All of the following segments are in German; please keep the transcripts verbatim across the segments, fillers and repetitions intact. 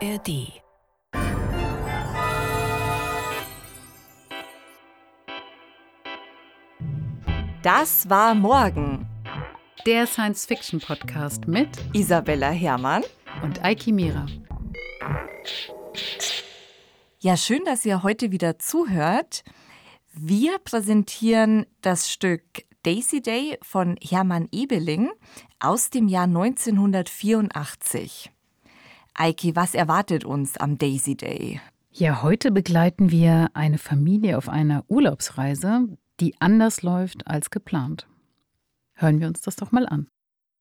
R D. Das war morgen. Der Science-Fiction-Podcast mit Isabella Herrmann und Eiki Mira. Ja, schön, dass ihr heute wieder zuhört. Wir präsentieren das Stück Daisy Day von Hermann Ebeling aus dem Jahr neunzehnhundertvierundachtzig. Eiki, was erwartet uns am Daisy Day? Ja, heute begleiten wir eine Familie auf einer Urlaubsreise, die anders läuft als geplant. Hören wir uns das doch mal an.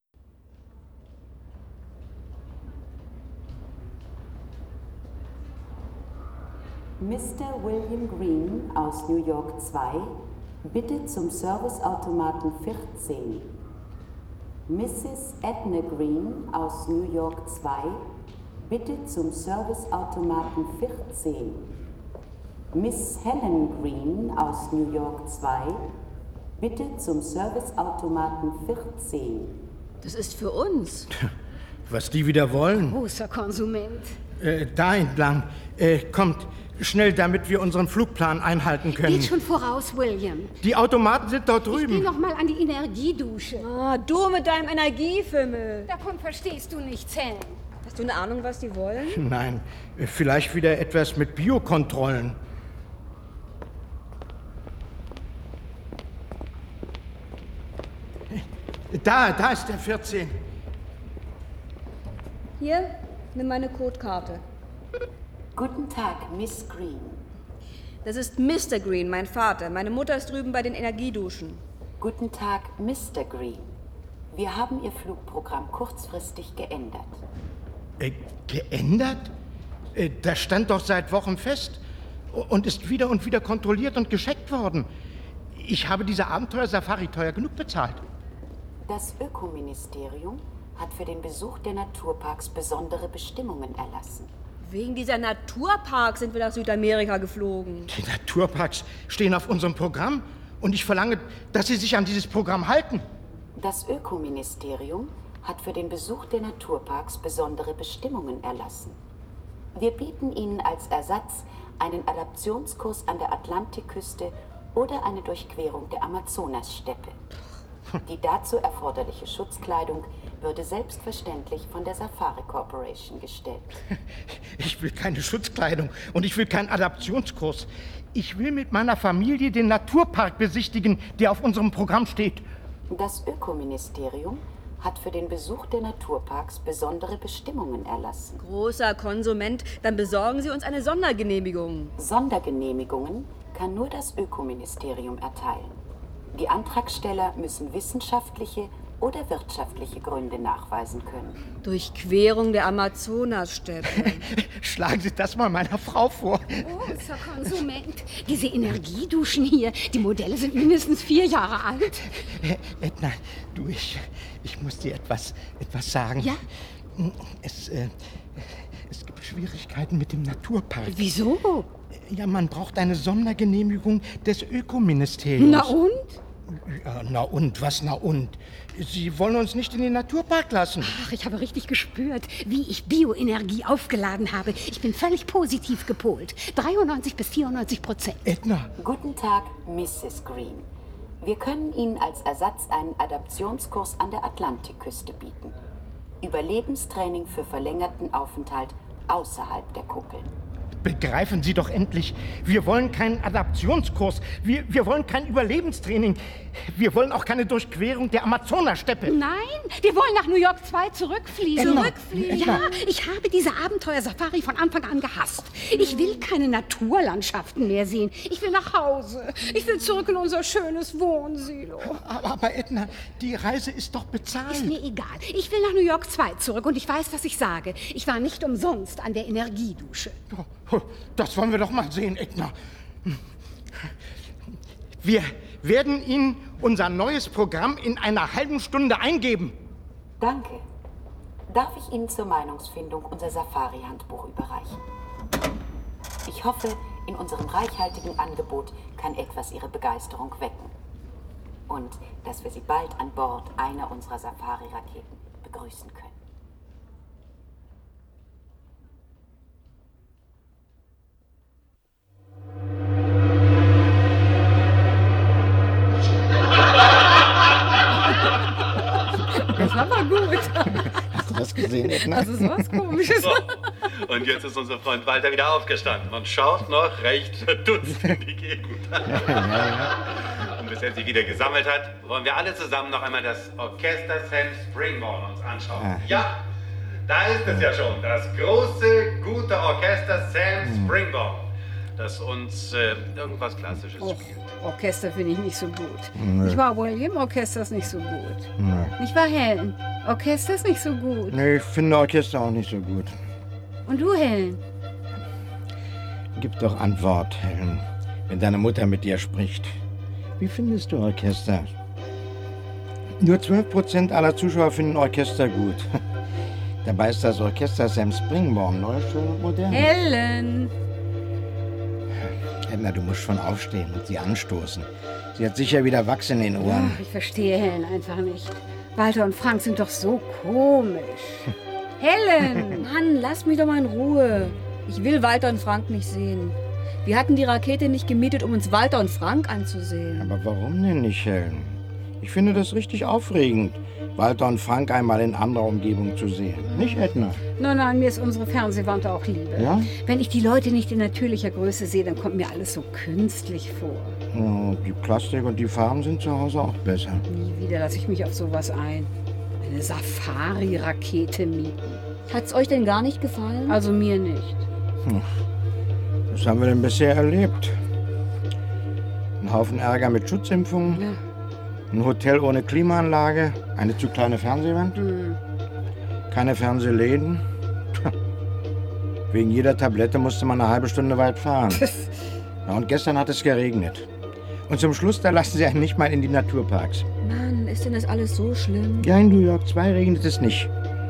Mister William Green aus New York zwei, bitte zum Serviceautomaten vierzehn. Misses Edna Green aus New York zwei, bitte zum Serviceautomaten vierzehn. Miss Helen Green aus New York zwei, bitte zum Serviceautomaten vierzehn. Das ist für uns. Was die wieder wollen? Großer Konsument. Äh, da entlang. Äh, kommt, schnell, damit wir unseren Flugplan einhalten können. Geht schon voraus, William. Die Automaten sind dort drüben. Ich geh noch mal an die Energiedusche. Ah, du mit deinem Energiefimmel. Davon verstehst du nichts, Helen. Hast du eine Ahnung, was die wollen? Nein, äh, vielleicht wieder etwas mit Biokontrollen. Da, da ist der vierzehn. Hier, nimm meine Codekarte. Guten Tag, Miss Green. Das ist Mister Green, mein Vater. Meine Mutter ist drüben bei den Energieduschen. Guten Tag, Mister Green. Wir haben Ihr Flugprogramm kurzfristig geändert. Äh, geändert? Äh, das stand doch seit Wochen fest und ist wieder und wieder kontrolliert und gescheckt worden. Ich habe diese Abenteuer-Safari teuer genug bezahlt. Das Ökoministerium hat für den Besuch der Naturparks besondere Bestimmungen erlassen. Wegen dieser Naturparks sind wir nach Südamerika geflogen. Die Naturparks stehen auf unserem Programm und ich verlange, dass Sie sich an dieses Programm halten. Das Ökoministerium hat für den Besuch der Naturparks besondere Bestimmungen erlassen. Wir bieten Ihnen als Ersatz einen Adaptionskurs an der Atlantikküste oder eine Durchquerung der Amazonassteppe. Die dazu erforderliche Schutzkleidung würde selbstverständlich von der Safari Corporation gestellt. Ich will keine Schutzkleidung und ich will keinen Adaptionskurs. Ich will mit meiner Familie den Naturpark besichtigen, der auf unserem Programm steht. Das Ökoministerium hat für den Besuch der Naturparks besondere Bestimmungen erlassen. Großer Konsument, dann besorgen Sie uns eine Sondergenehmigung. Sondergenehmigungen kann nur das Ökoministerium erteilen. Die Antragsteller müssen wissenschaftliche oder wirtschaftliche Gründe nachweisen können. Durchquerung der Amazonassteppe. Schlagen Sie das mal meiner Frau vor. Großer Konsument. Diese Energieduschen hier, die Modelle sind mindestens vier Jahre alt. Äh, Edna, du, ich, ich muss dir etwas, etwas sagen. Ja? Es, äh, es gibt Schwierigkeiten mit dem Naturpark. Wieso? Ja, man braucht eine Sondergenehmigung des Ökoministeriums. Na und? Ja, na und, was na und? Sie wollen uns nicht in den Naturpark lassen. Ach, ich habe richtig gespürt, wie ich Bioenergie aufgeladen habe. Ich bin völlig positiv gepolt. dreiundneunzig bis vierundneunzig Prozent. Edna. Guten Tag, Misses Green. Wir können Ihnen als Ersatz einen Adaptionskurs an der Atlantikküste bieten. Überlebenstraining für verlängerten Aufenthalt außerhalb der Kuppeln. Begreifen Sie doch endlich, wir wollen keinen Adaptionskurs, wir, wir wollen kein Überlebenstraining, wir wollen auch keine Durchquerung der Amazonassteppe. Nein, wir wollen nach New York zwei zurückfliegen. Edna, Zurückfliegen? Edna. Ja, ich habe diese Abenteuer-Safari von Anfang an gehasst. Ich will keine Naturlandschaften mehr sehen. Ich will nach Hause. Ich will zurück in unser schönes Wohnsilo. Aber, aber Edna, die Reise ist doch bezahlt. Ist mir egal. Ich will nach New York zwei zurück und ich weiß, was ich sage. Ich war nicht umsonst an der Energiedusche. Das wollen wir doch mal sehen, Edna. Wir werden Ihnen unser neues Programm in einer halben Stunde eingeben. Danke. Darf ich Ihnen zur Meinungsfindung unser Safari-Handbuch überreichen? Ich hoffe, in unserem reichhaltigen Angebot kann etwas Ihre Begeisterung wecken. Und dass wir Sie bald an Bord einer unserer Safari-Raketen begrüßen können. Ja, war gut. Hast du das gesehen, Edna? Also sowas Komisches. So. Und jetzt ist unser Freund Walter wieder aufgestanden und schaut noch recht verdutzt in die Gegend. Ja, ja, ja. Und bis er sich wieder gesammelt hat, wollen wir alle zusammen noch einmal das Orchester Sam Springborn uns anschauen. Ah. Ja, da ist es ja schon, das große, gute Orchester Sam Springborn, das uns äh, irgendwas Klassisches Och, spielt. Orchester finde ich nicht so gut. Nee. Nicht wahr, William? Orchester ist nicht so gut. Nee. Nicht wahr, Helen? Orchester ist nicht so gut. Nee, ich finde Orchester auch nicht so gut. Und du, Helen? Gib doch Antwort, Helen, wenn deine Mutter mit dir spricht. Wie findest du Orchester? Nur zwölf Prozent aller Zuschauer finden Orchester gut. Dabei ist das Orchester Sam Springborn neu, schön und modern. Helen! Edna, du musst schon aufstehen und sie anstoßen. Sie hat sicher wieder Wachs in den Ohren. Ach, ich verstehe Helen einfach nicht. Walter und Frank sind doch so komisch. Helen! Mann, lass mich doch mal in Ruhe. Ich will Walter und Frank nicht sehen. Wir hatten die Rakete nicht gemietet, um uns Walter und Frank anzusehen. Aber warum denn nicht, Helen? Ich finde das richtig aufregend, Walter und Frank einmal in anderer Umgebung zu sehen. Nicht, Edna? Nein, nein, mir ist unsere Fernsehwand auch Liebe. Ja? Wenn ich die Leute nicht in natürlicher Größe sehe, dann kommt mir alles so künstlich vor. Ja, die Plastik und die Farben sind zu Hause auch besser. Nie wieder lasse ich mich auf sowas ein. Eine Safari-Rakete mieten. Hat's euch denn gar nicht gefallen? Also mir nicht. Was haben wir denn bisher erlebt? Ein Haufen Ärger mit Schutzimpfungen, Ja. ein Hotel ohne Klimaanlage, eine zu kleine Fernsehwand, Hm. keine Fernsehläden. Wegen jeder Tablette musste man eine halbe Stunde weit fahren. Ja, und gestern hat es geregnet. Und zum Schluss, da lassen sie einen nicht mal in die Naturparks. Mann, ist denn das alles so schlimm? Ja, in New York zwei regnet es nicht.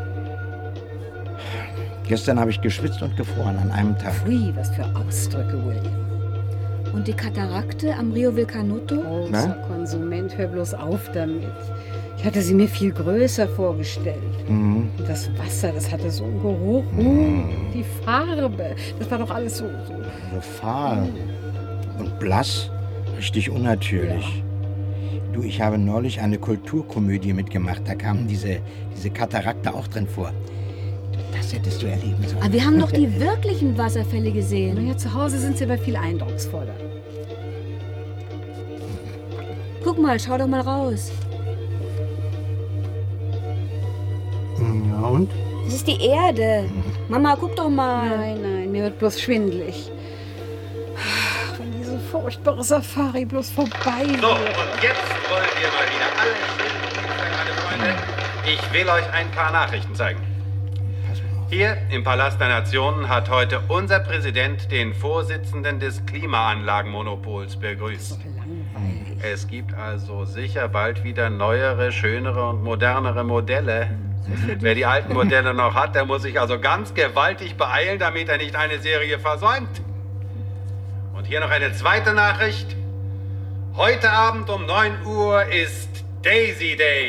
Gestern habe ich geschwitzt und gefroren an einem Tag. Pfui, was für Ausdrücke, William. Und die Katarakte am Rio Vulcanotto? Großer Na? Konsument, hör bloß auf damit. Ich hatte sie mir viel größer vorgestellt. Mhm. Und das Wasser, das hatte so einen Geruch. Uh, die Farbe, das war doch alles so... so. So fahl und blass, richtig unnatürlich. Du, ich habe neulich eine Kulturkomödie mitgemacht. Da kamen diese, diese Katarakte auch drin vor. Das hättest du erleben sollen. Aber wir haben doch die wirklichen Wasserfälle gesehen. Naja, zu Hause sind sie aber viel eindrucksvoller. Guck mal, schau doch mal raus. Ja, und? Das ist die Erde. Mama, guck doch mal. Nein, nein, mir wird bloß schwindelig. Wenn diese furchtbare Safari bloß vorbei So, wäre. und jetzt wollen wir mal wieder alle schön sein, meine Freunde. Ich will euch ein paar Nachrichten zeigen. Hier im Palast der Nationen hat heute unser Präsident den Vorsitzenden des Klimaanlagenmonopols begrüßt. Es gibt also sicher bald wieder neuere, schönere und modernere Modelle. Wer die alten Modelle noch hat, der muss sich also ganz gewaltig beeilen, damit er nicht eine Serie versäumt. Und hier noch eine zweite Nachricht. Heute Abend um neun Uhr ist Daisy Day.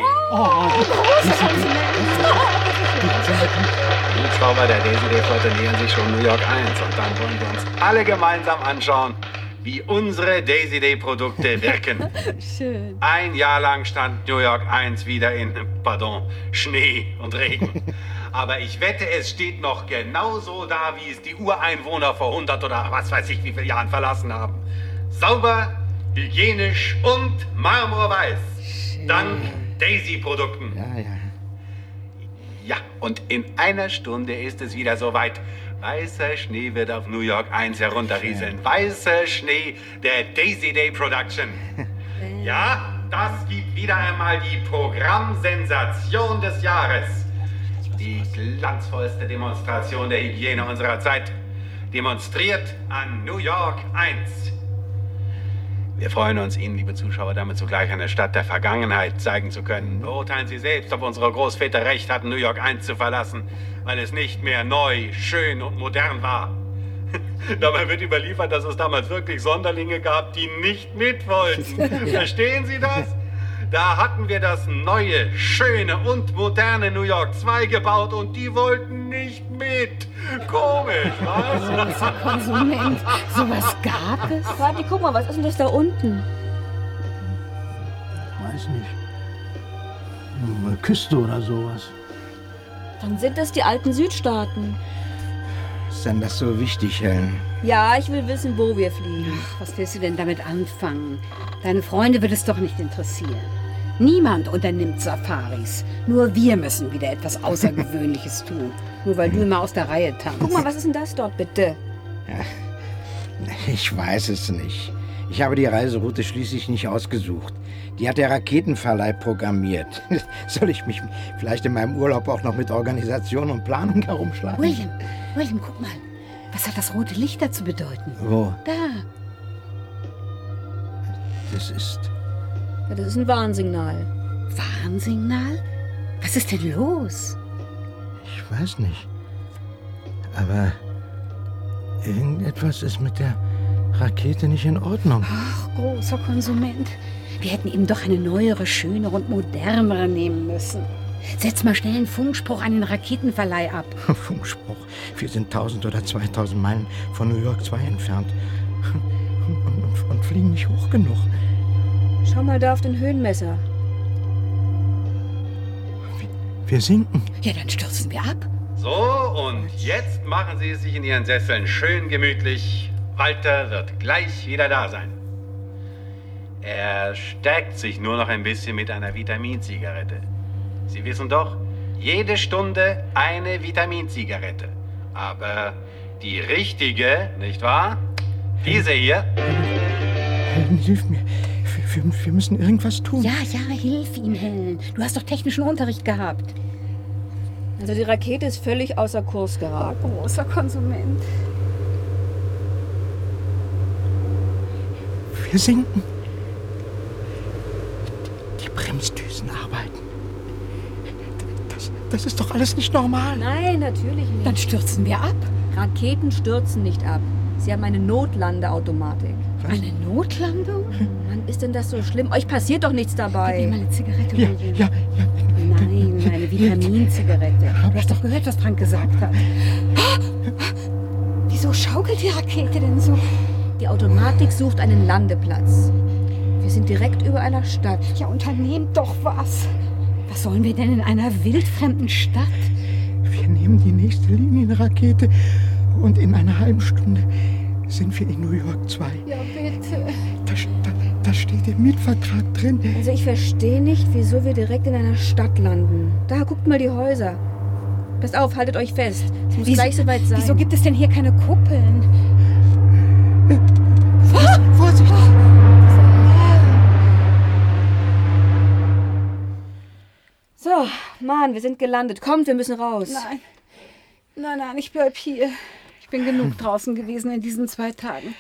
Die Hubschrauber der Daisy Day Flotte nähern sich schon New York eins. Und dann wollen wir uns alle gemeinsam anschauen, wie unsere Daisy Day Produkte wirken. Schön. Ein Jahr lang stand New York eins wieder in, pardon, Schnee und Regen. Aber ich wette, es steht noch genauso da, wie es die Ureinwohner vor hundert oder was weiß ich wie viele Jahren verlassen haben. Sauber, hygienisch und marmorweiß. Dank Daisy-Produkten. Ja, ja. Ja, und in einer Stunde ist es wieder soweit. Weißer Schnee wird auf New York eins herunterrieseln. Weißer Schnee der Daisy Day Production. Ja, das gibt wieder einmal die Programmsensation des Jahres. Die glanzvollste Demonstration der Hygiene unserer Zeit. Demonstriert an New York eins. Wir freuen uns, Ihnen, liebe Zuschauer, damit zugleich eine Stadt der Vergangenheit zeigen zu können. Beurteilen Sie selbst, ob unsere Großväter recht hatten, New York eins zu verlassen, weil es nicht mehr neu, schön und modern war. Dabei wird überliefert, dass es damals wirklich Sonderlinge gab, die nicht mit wollten. Verstehen Sie das? Da hatten wir das neue, schöne und moderne New York zwei gebaut und die wollten nicht mit. Komisch, was? Großer Konsument. Sowas gab es? Vati, guck mal, was ist denn das da unten? Weiß nicht. Eine Küste oder sowas. Dann sind es die alten Südstaaten. Ist denn das so wichtig, Helen? Ja, ich will wissen, wo wir fliegen. Ach, was willst du denn damit anfangen? Deine Freunde wird es doch nicht interessieren. Niemand unternimmt Safaris. Nur wir müssen wieder etwas Außergewöhnliches tun. Nur weil du immer aus der Reihe tanzt. Guck mal, was ist denn das dort, bitte? Ich weiß es nicht. Ich habe die Reiseroute schließlich nicht ausgesucht. Die hat der Raketenverleih programmiert. Soll ich mich vielleicht in meinem Urlaub auch noch mit Organisation und Planung herumschlagen? William, William, guck mal. Was hat das rote Licht da zu bedeuten? Wo? Da. Das ist... Ja, das ist ein Warnsignal. Warnsignal? Was ist denn los? Ich weiß nicht. Aber irgendetwas ist mit der Rakete nicht in Ordnung. Ach, großer Konsument. Wir hätten ihm doch eine neuere, schönere und modernere nehmen müssen. Setz mal schnell einen Funkspruch an den Raketenverleih ab. Funkspruch. Wir sind tausend oder zweitausend Meilen von New York zwei entfernt. Und, und, und fliegen nicht hoch genug. Schau mal da auf den Höhenmesser. Wir, wir sinken. Ja, dann stürzen wir ab. So, und jetzt machen Sie es sich in Ihren Sesseln schön gemütlich. Walter wird gleich wieder da sein. Er stärkt sich nur noch ein bisschen mit einer Vitaminzigarette. Sie wissen doch, jede Stunde eine Vitaminzigarette. Aber die richtige, nicht wahr? Diese hier. Helen, hilf mir. Wir, wir, wir müssen irgendwas tun. Ja, ja, hilf ihm, Helen. Du hast doch technischen Unterricht gehabt. Also die Rakete ist völlig außer Kurs geraten. Großer Konsument. Wir sinken. Die Bremsdüsen arbeiten. Das, das ist doch alles nicht normal. Nein, natürlich nicht. Dann stürzen wir ab. Raketen stürzen nicht ab. Sie haben eine Notlandeautomatik. Eine Notlandung? Mann, ist denn das so schlimm? Euch passiert doch nichts Gib mir dabei. mal eine Zigarette, Ja, William. ja, ja. Nein, eine Vitaminzigarette. Du hast doch gehört, was Frank gesagt hat. Wieso schaukelt die Rakete denn so? Die Automatik sucht einen Landeplatz. Wir sind direkt über einer Stadt. Ja, unternehmt doch was. Was sollen wir denn in einer wildfremden Stadt? Wir nehmen die nächste Linienrakete und in einer halben Stunde sind wir in New York zwei. Ja, bitte. Da, da, da steht im Mietvertrag drin. Also ich verstehe nicht, wieso wir direkt in einer Stadt landen. Da, guckt mal die Häuser. Passt auf, haltet euch fest. Es muss Wieso- gleich soweit sein. Wieso gibt es denn hier keine Kuppeln? Vorsicht! So, Mann, wir sind gelandet. Kommt, wir müssen raus. Nein, nein, nein, ich bleib hier. Ich bin genug draußen gewesen in diesen zwei Tagen.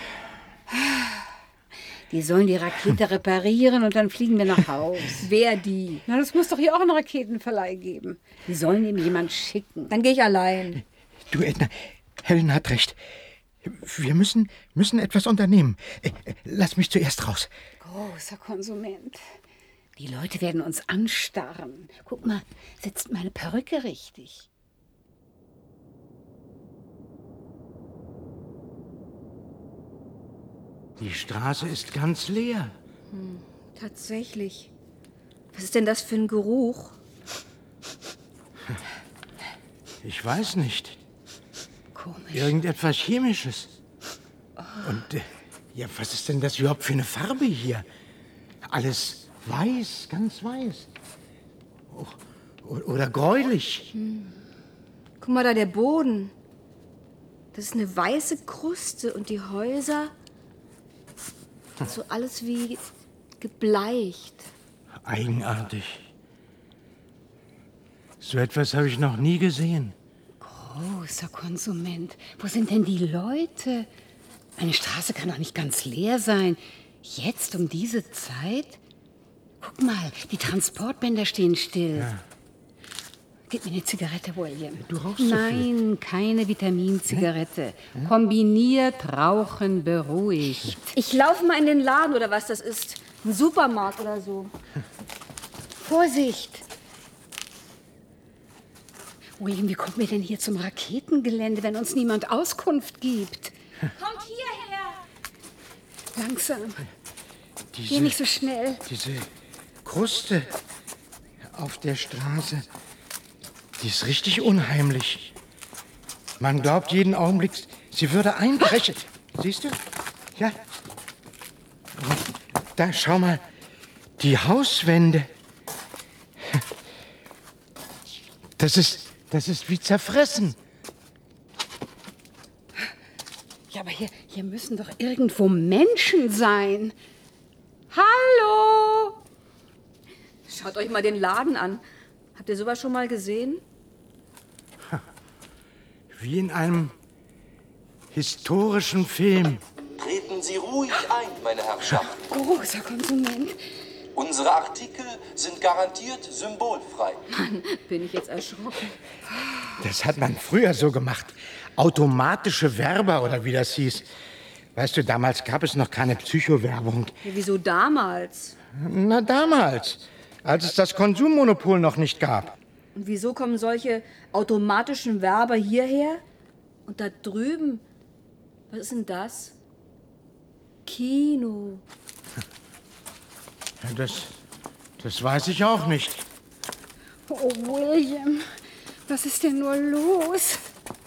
Die sollen die Rakete reparieren und dann fliegen wir nach Haus. Wer die? Na, das muss doch hier auch einen Raketenverleih geben. Die sollen ihm jemand schicken. Dann gehe ich allein. Du, Edna, Helen hat recht. Wir müssen, müssen etwas unternehmen. Äh, Lass mich zuerst raus. Großer Konsument. Die Leute werden uns anstarren. Guck mal, sitzt meine Perücke richtig? Die Straße ist ganz leer. Tatsächlich. Was ist denn das für ein Geruch? Ich weiß nicht. Komisch. Irgendetwas Chemisches. Und äh, ja, was ist denn das überhaupt für eine Farbe hier? Alles weiß, ganz weiß. O- Oder gräulich. Guck mal da, der Boden. Das ist eine weiße Kruste und die Häuser. So alles wie gebleicht. Eigenartig. So etwas habe ich noch nie gesehen. Großer Konsument. Wo sind denn die Leute? Eine Straße kann doch nicht ganz leer sein. Jetzt um diese Zeit? Guck mal, die Transportbänder stehen still. Ja. Gib mir eine Zigarette, William. Du rauchst so Nein, keine Vitaminzigarette. Kombiniert Rauchen beruhigt. Ich laufe mal in den Laden oder was das ist. Ein Supermarkt oder so. Vorsicht! William, wie kommen wir denn hier zum Raketengelände, wenn uns niemand Auskunft gibt? Kommt hierher! Langsam. Diese, Geh nicht so schnell. diese Kruste auf der Straße, die ist richtig unheimlich. Man glaubt jeden Augenblick, sie würde einbrechen. Siehst du? Ja. Und da, schau mal, die Hauswände. Das ist, das ist wie zerfressen. Ja, aber hier, hier müssen doch irgendwo Menschen sein. Hallo! Schaut euch mal den Laden an. Habt ihr sowas schon mal gesehen? Wie in einem historischen Film. Treten Sie ruhig ein, meine Herrschaften. Großer Konsument. Unsere Artikel sind garantiert symbolfrei. Mann, bin ich jetzt erschrocken. Das hat man früher so gemacht. Automatische Werber oder wie das hieß. Weißt du, damals gab es noch keine Psychowerbung. Ja, wieso damals? Na, damals, als es das Konsummonopol noch nicht gab. Und wieso kommen solche automatischen Werber hierher? Und da drüben, was ist denn das? Kino. Ja, das, das weiß ich auch nicht. Oh, William, was ist denn nur los?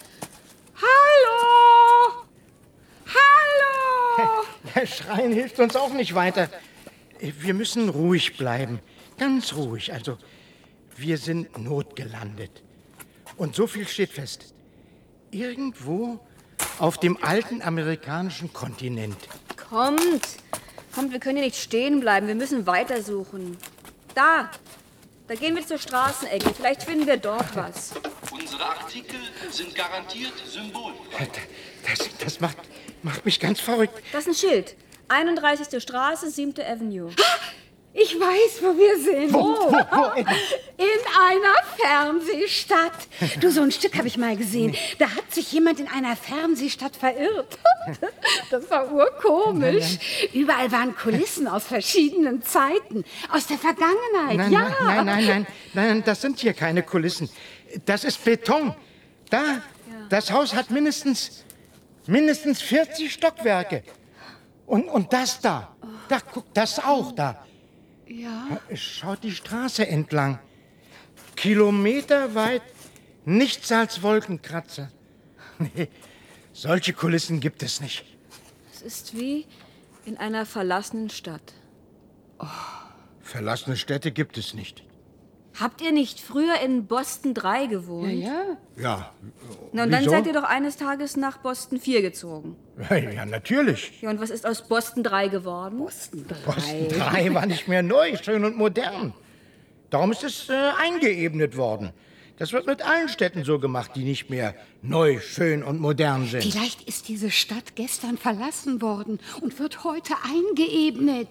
Hallo! Hallo! Ja, Schreien hilft uns auch nicht weiter. Wir müssen ruhig bleiben. Ganz ruhig. Also, wir sind notgelandet. Und so viel steht fest. Irgendwo auf dem alten amerikanischen Kontinent. Kommt, kommt, wir können hier nicht stehen bleiben. Wir müssen weitersuchen. Da, da gehen wir zur Straßenecke. Vielleicht finden wir dort was. Unsere Artikel sind garantiert symbolfrei. Das, das macht, macht mich ganz verrückt. Das ist ein Schild. einunddreißigste Straße, siebte Avenue. Ich weiß, wo wir sind. Wo, wo, wo? In einer Fernsehstadt. Du, so ein Stück habe ich mal gesehen. Da hat sich jemand in einer Fernsehstadt verirrt. Das war urkomisch. Überall waren Kulissen aus verschiedenen Zeiten. Aus der Vergangenheit, Nein, ja. nein, nein, nein, nein, nein, das sind hier keine Kulissen. Das ist Beton. Da, das Haus hat mindestens, mindestens vierzig Stockwerke. Und, und das da, da, guck, das auch da. Ja. Schaut die Straße entlang. Kilometerweit nichts als Wolkenkratzer. Nee, solche Kulissen gibt es nicht. Es ist wie in einer verlassenen Stadt. Oh, verlassene Städte gibt es nicht. Habt ihr nicht früher in Boston drei gewohnt? Ja, ja. Ja. Na, und dann Wieso? seid ihr doch eines Tages nach Boston vier gezogen. Ja, ja, natürlich. Ja, und was ist aus Boston drei geworden? Boston drei. Boston drei war nicht mehr neu, schön und modern. Darum ist es äh, eingeebnet worden. Das wird mit allen Städten so gemacht, die nicht mehr neu, schön und modern sind. Vielleicht ist diese Stadt gestern verlassen worden und wird heute eingeebnet.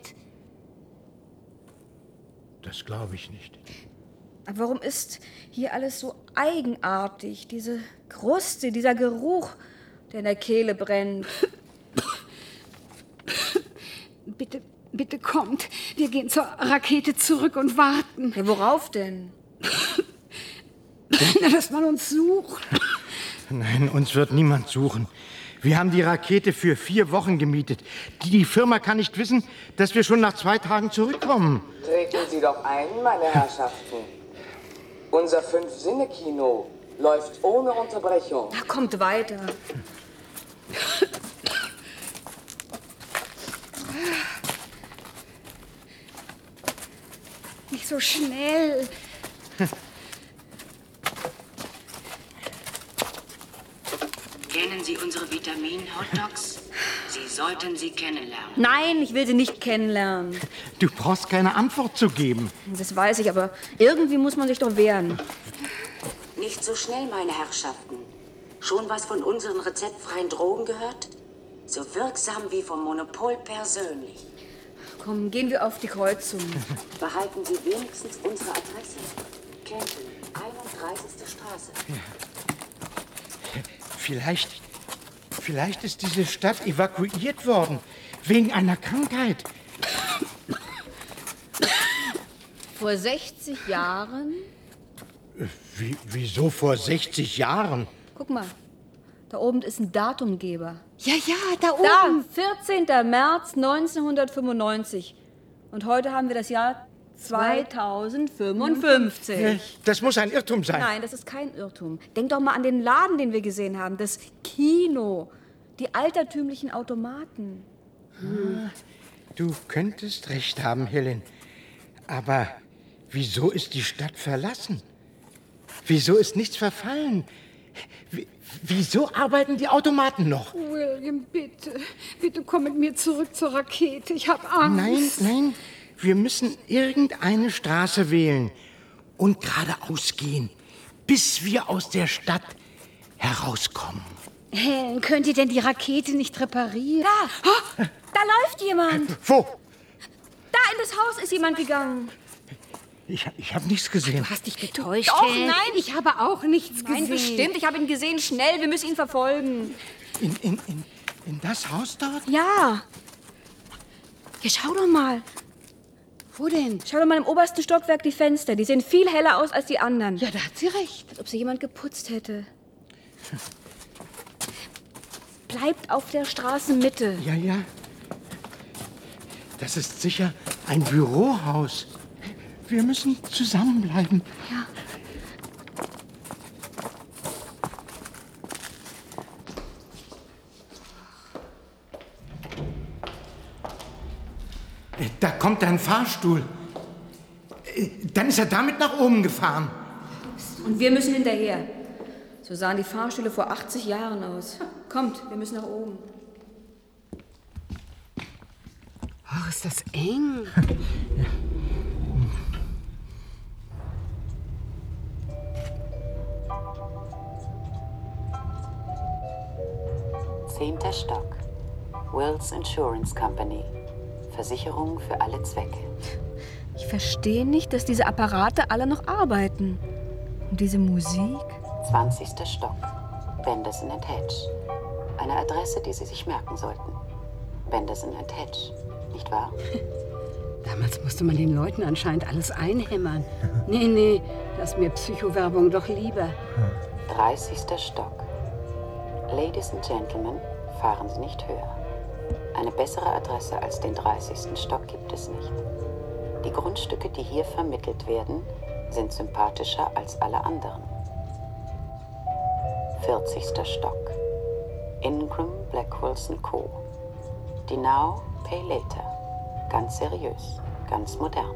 Das glaube ich nicht. Aber warum ist hier alles so eigenartig? Diese Kruste, dieser Geruch, der in der Kehle brennt. Bitte, bitte kommt. Wir gehen zur Rakete zurück und warten. Ja, worauf denn? Na, dass man uns sucht. Nein, uns wird niemand suchen. Wir haben die Rakete für vier Wochen gemietet. Die, die Firma kann nicht wissen, dass wir schon nach zwei Tagen zurückkommen. Treten Sie doch ein, meine Herrschaften. Unser Fünf-Sinne-Kino läuft ohne Unterbrechung. Na, kommt weiter. Nicht so schnell. Kennen Sie unsere Vitamin-Hotdogs? Sie sollten sie kennenlernen. Nein, ich will sie nicht kennenlernen. Du brauchst keine Antwort zu geben. Das weiß ich, aber irgendwie muss man sich doch wehren. Nicht so schnell, meine Herrschaften. Schon was von unseren rezeptfreien Drogen gehört? So wirksam wie vom Monopol persönlich. Komm, gehen wir auf die Kreuzung. Behalten Sie wenigstens unsere Adresse. Kenton, einunddreißigste Straße. Vielleicht, vielleicht ist diese Stadt evakuiert worden. Wegen einer Krankheit. Vor sechzig Jahren? Wie, wieso vor sechzig Jahren? Guck mal, da oben ist ein Datumgeber. Ja, ja, da Da, oben. vierzehnter März neunzehnhundertfünfundneunzig. Und heute haben wir das Jahr zweitausendfünfundfünfzig. Das muss ein Irrtum sein. Nein, das ist kein Irrtum. Denk doch mal an den Laden, den wir gesehen haben. Das Kino. Die altertümlichen Automaten. Hm. Du könntest recht haben, Helen. Aber wieso ist die Stadt verlassen? Wieso ist nichts verfallen? W- wieso arbeiten die Automaten noch? William, bitte. Bitte komm mit mir zurück zur Rakete. Ich habe Angst. Nein, nein. Wir müssen irgendeine Straße wählen und geradeaus gehen, bis wir aus der Stadt herauskommen. Helen, könnt ihr denn die Rakete nicht reparieren? Da! Oh, da läuft jemand! Wo? Da in das Haus ist jemand gegangen. Ich, ich habe nichts gesehen. Du hast dich getäuscht, Doch, Helen. nein. Ich habe auch nichts Nein, gesehen. bestimmt. Ich habe ihn gesehen. Schnell, wir müssen ihn verfolgen. In, in, in, in das Haus dort? Ja. Ja, schau doch mal. Wo denn? Schau doch mal im obersten Stockwerk die Fenster. Die sehen viel heller aus als die anderen. Ja, da hat sie recht. Als ob sie jemand geputzt hätte. Bleibt auf der Straßenmitte. Ja, ja. Das ist sicher ein Bürohaus. Wir müssen zusammenbleiben. Ja. Da kommt ein Fahrstuhl. Dann ist er damit nach oben gefahren. Und wir müssen hinterher. So sahen die Fahrstühle vor achtzig Jahren aus. Kommt, wir müssen nach oben. Ach, ist das eng. Zehnter Stock. Wills Insurance Company. Versicherung für alle Zwecke. Ich verstehe nicht, dass diese Apparate alle noch arbeiten. Und diese Musik? Zwanzigster Stock. Benderson and Hedge. Eine Adresse, die Sie sich merken sollten. Benderson and Hedge, nicht wahr? Damals musste man den Leuten anscheinend alles einhämmern. Nee, nee, das ist mir Psychowerbung doch lieber. dreißigster Stock. Ladies and Gentlemen, fahren Sie nicht höher. Eine bessere Adresse als den dreißigsten Stock gibt es nicht. Die Grundstücke, die hier vermittelt werden, sind sympathischer als alle anderen. vierzigster Stock. Ingram, Blackwells and Co. Die Now, Pay Later. Ganz seriös, ganz modern.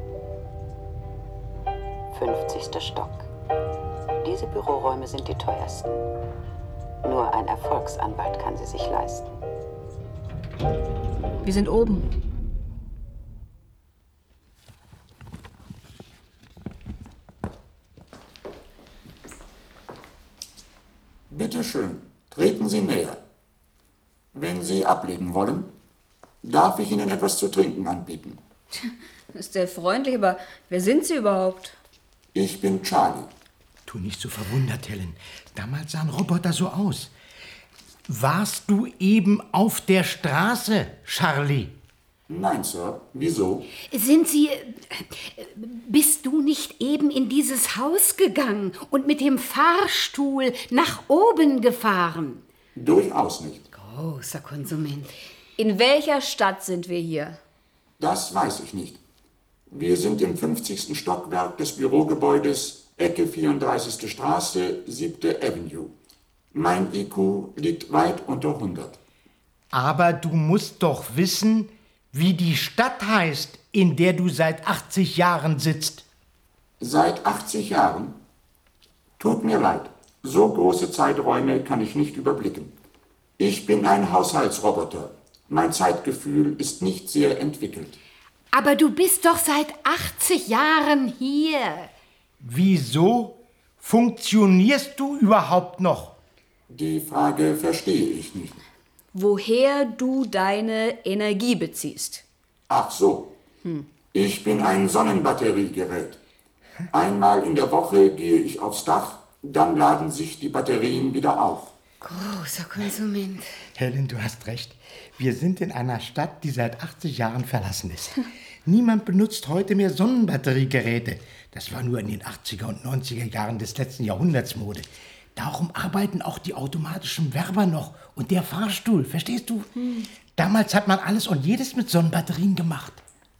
fünfzigster Stock. Diese Büroräume sind die teuersten. Nur ein Erfolgsanwalt kann sie sich leisten. Wir sind oben. Bitte schön, treten Sie näher. Wenn Sie ablegen wollen, darf ich Ihnen etwas zu trinken anbieten. Ist sehr freundlich, aber wer sind Sie überhaupt? Ich bin Charlie. Tu nicht so verwundert, Helen. Damals sahen Roboter so aus. Warst du eben auf der Straße, Charlie? Nein, Sir. Wieso? Sind Sie... äh, Bist du nicht eben in dieses Haus gegangen und mit dem Fahrstuhl nach oben gefahren? Durchaus nicht. Großer Konsument. In welcher Stadt sind wir hier? Das weiß ich nicht. Wir sind im fünfzigsten Stockwerk des Bürogebäudes, Ecke vierunddreißigste Straße, siebte Avenue. Mein I Q liegt weit unter hundert. Aber du musst doch wissen, wie die Stadt heißt, in der du seit achtzig Jahren sitzt. Seit achtzig Jahren? Tut mir leid. So große Zeiträume kann ich nicht überblicken. Ich bin ein Haushaltsroboter. Mein Zeitgefühl ist nicht sehr entwickelt. Aber du bist doch seit achtzig Jahren hier. Wieso funktionierst du überhaupt noch? Die Frage verstehe ich nicht. Woher du deine Energie beziehst. Ach so. Hm. Ich bin ein Sonnenbatteriegerät. Einmal in der Woche gehe ich aufs Dach, dann laden sich die Batterien wieder auf. Großer Konsument. Helen, du hast recht. Wir sind in einer Stadt, die seit achtzig Jahren verlassen ist. Niemand benutzt heute mehr Sonnenbatteriegeräte. Das war nur in den achtziger und neunziger Jahren des letzten Jahrhunderts Mode. Darum arbeiten auch die automatischen Werber noch und der Fahrstuhl, verstehst du? Hm. Damals hat man alles und jedes mit Sonnenbatterien gemacht.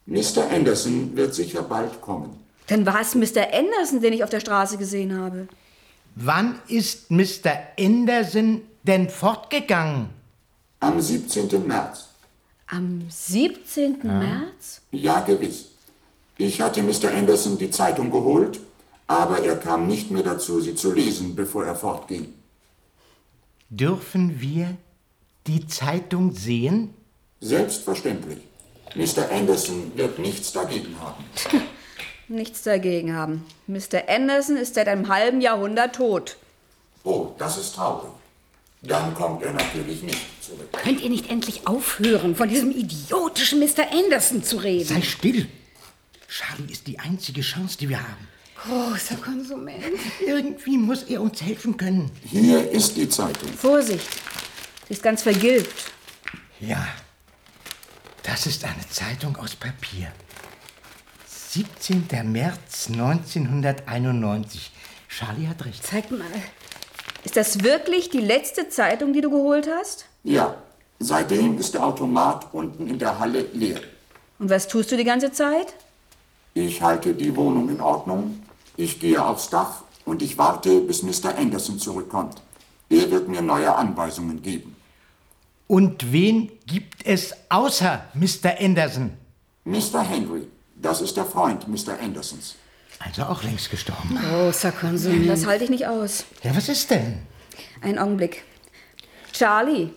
Mister Anderson wird sicher bald kommen. Dann war es Mister Anderson, den ich auf der Straße gesehen habe. Wann ist Mister Anderson denn fortgegangen? Am siebzehnten März. Am siebzehnten Ja. März? Ja, gewiss. Ich hatte Mister Anderson die Zeitung geholt, aber er kam nicht mehr dazu, sie zu lesen, bevor er fortging. Dürfen wir die Zeitung sehen? Selbstverständlich. Mister Anderson wird nichts dagegen haben. Nichts dagegen haben. Mister Anderson ist seit einem halben Jahrhundert tot. Oh, das ist traurig. Dann kommt er natürlich nicht zurück. Könnt ihr nicht endlich aufhören, von diesem idiotischen Mister Anderson zu reden? Sei still. Charlie ist die einzige Chance, die wir haben. Großer Konsument. Irgendwie muss er uns helfen können. Hier ist die Zeitung. Vorsicht, sie ist ganz vergilbt. Ja, das ist eine Zeitung aus Papier. siebzehnten März neunzehnhunderteinundneunzig. Charlie hat recht. Zeig mal. Ist das wirklich die letzte Zeitung, die du geholt hast? Ja, seitdem ist der Automat unten in der Halle leer. Und was tust du die ganze Zeit? Ich halte die Wohnung in Ordnung. Ich gehe aufs Dach und ich warte, bis Mister Anderson zurückkommt. Er wird mir neue Anweisungen geben. Und wen gibt es außer Mister Anderson? Mister Henry, das ist der Freund Mister Andersons. Also auch längst gestorben. Großer Konsument. Das halte ich nicht aus. Ja, was ist denn? Einen Augenblick. Charlie.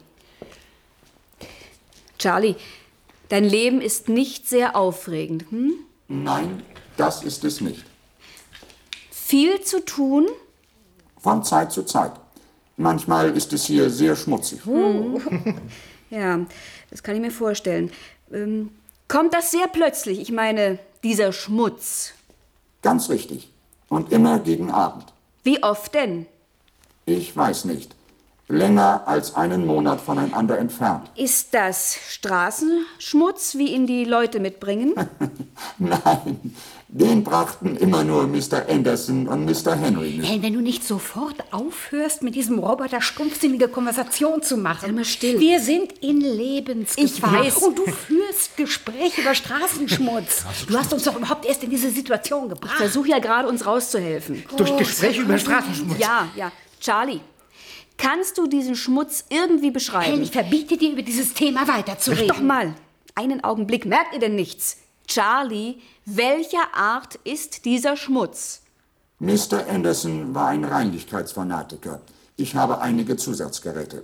Charlie, dein Leben ist nicht sehr aufregend, hm? Nein, das ist es nicht. Viel zu tun? Von Zeit zu Zeit. Manchmal ist es hier sehr schmutzig. Uh. Ja, das kann ich mir vorstellen. Ähm, kommt das sehr plötzlich? Ich meine, dieser Schmutz. Ganz richtig. Und immer gegen Abend. Wie oft denn? Ich weiß nicht. Länger als einen Monat voneinander entfernt. Ist das Straßenschmutz, wie ihn die Leute mitbringen? Nein, den brachten immer nur Mister Anderson und Mister Henry mit. Hey, wenn du nicht sofort aufhörst, mit diesem Roboter stumpfsinnige Konversation zu machen. Sei mal still. Wir sind in Lebensgefahr. Ich weiß. Und du führst Gespräche über Straßenschmutz. Du hast uns doch überhaupt erst in diese Situation Ich gebracht. versuche ja gerade, uns rauszuhelfen. Durch Gespräche über Straßenschmutz. Ja, ja. Charlie, kannst du diesen Schmutz irgendwie beschreiben? Hey, ich verbiete dir, über dieses Thema weiterzureden. Doch mal, einen Augenblick. Merkt ihr denn nichts? Charlie, welcher Art ist dieser Schmutz? Mister Anderson war ein Reinlichkeitsfanatiker. Ich habe einige Zusatzgeräte.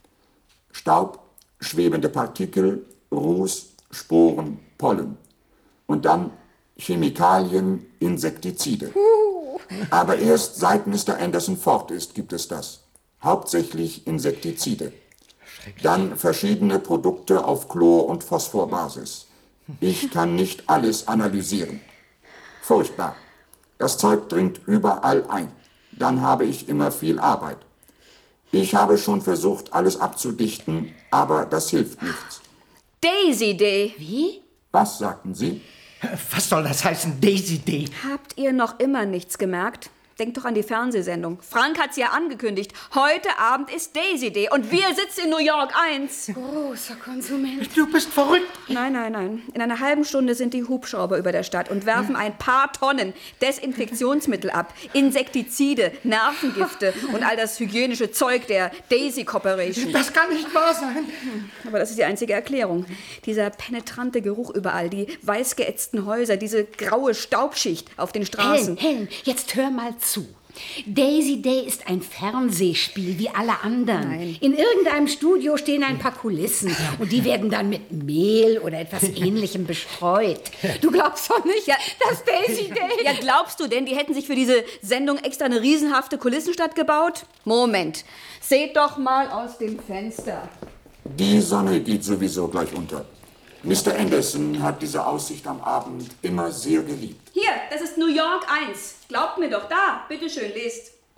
Staub, schwebende Partikel, Ruß, Sporen, Pollen. Und dann Chemikalien, Insektizide. Aber erst seit Mister Anderson fort ist, gibt es das. Hauptsächlich Insektizide. Dann verschiedene Produkte auf Chlor- und Phosphorbasis. Ich kann nicht alles analysieren. Furchtbar. Das Zeug dringt überall ein. Dann habe ich immer viel Arbeit. Ich habe schon versucht, alles abzudichten, aber das hilft nichts. Daisy Day. Wie? Was sagten Sie? Was soll das heißen, Daisy Day? Habt ihr noch immer nichts gemerkt? Denkt doch an die Fernsehsendung. Frank hat's ja angekündigt. Heute Abend ist Daisy Day und wir sitzen in New York eins. Großer Konsument. Du bist verrückt. Nein, nein, nein. In einer halben Stunde sind die Hubschrauber über der Stadt und werfen ein paar Tonnen Desinfektionsmittel ab. Insektizide, Nervengifte und all das hygienische Zeug der Daisy Corporation. Das kann nicht wahr sein. Aber das ist die einzige Erklärung. Dieser penetrante Geruch überall, die weiß geätzten Häuser, diese graue Staubschicht auf den Straßen. Helen, Helen, jetzt hör mal zu. Daisy Day ist ein Fernsehspiel wie alle anderen. Nein. In irgendeinem Studio stehen ein paar Kulissen und die werden dann mit Mehl oder etwas Ähnlichem bestreut. Du glaubst doch nicht, Ja, dass Daisy Day... Ja, glaubst du denn, die hätten sich für diese Sendung extra eine riesenhafte Kulissenstadt gebaut? Moment, seht doch mal aus dem Fenster. Die Sonne geht sowieso gleich unter. Mister Anderson hat diese Aussicht am Abend immer sehr geliebt. Hier, das ist New York eins. Glaubt mir doch, da, bitteschön, lest. Oh.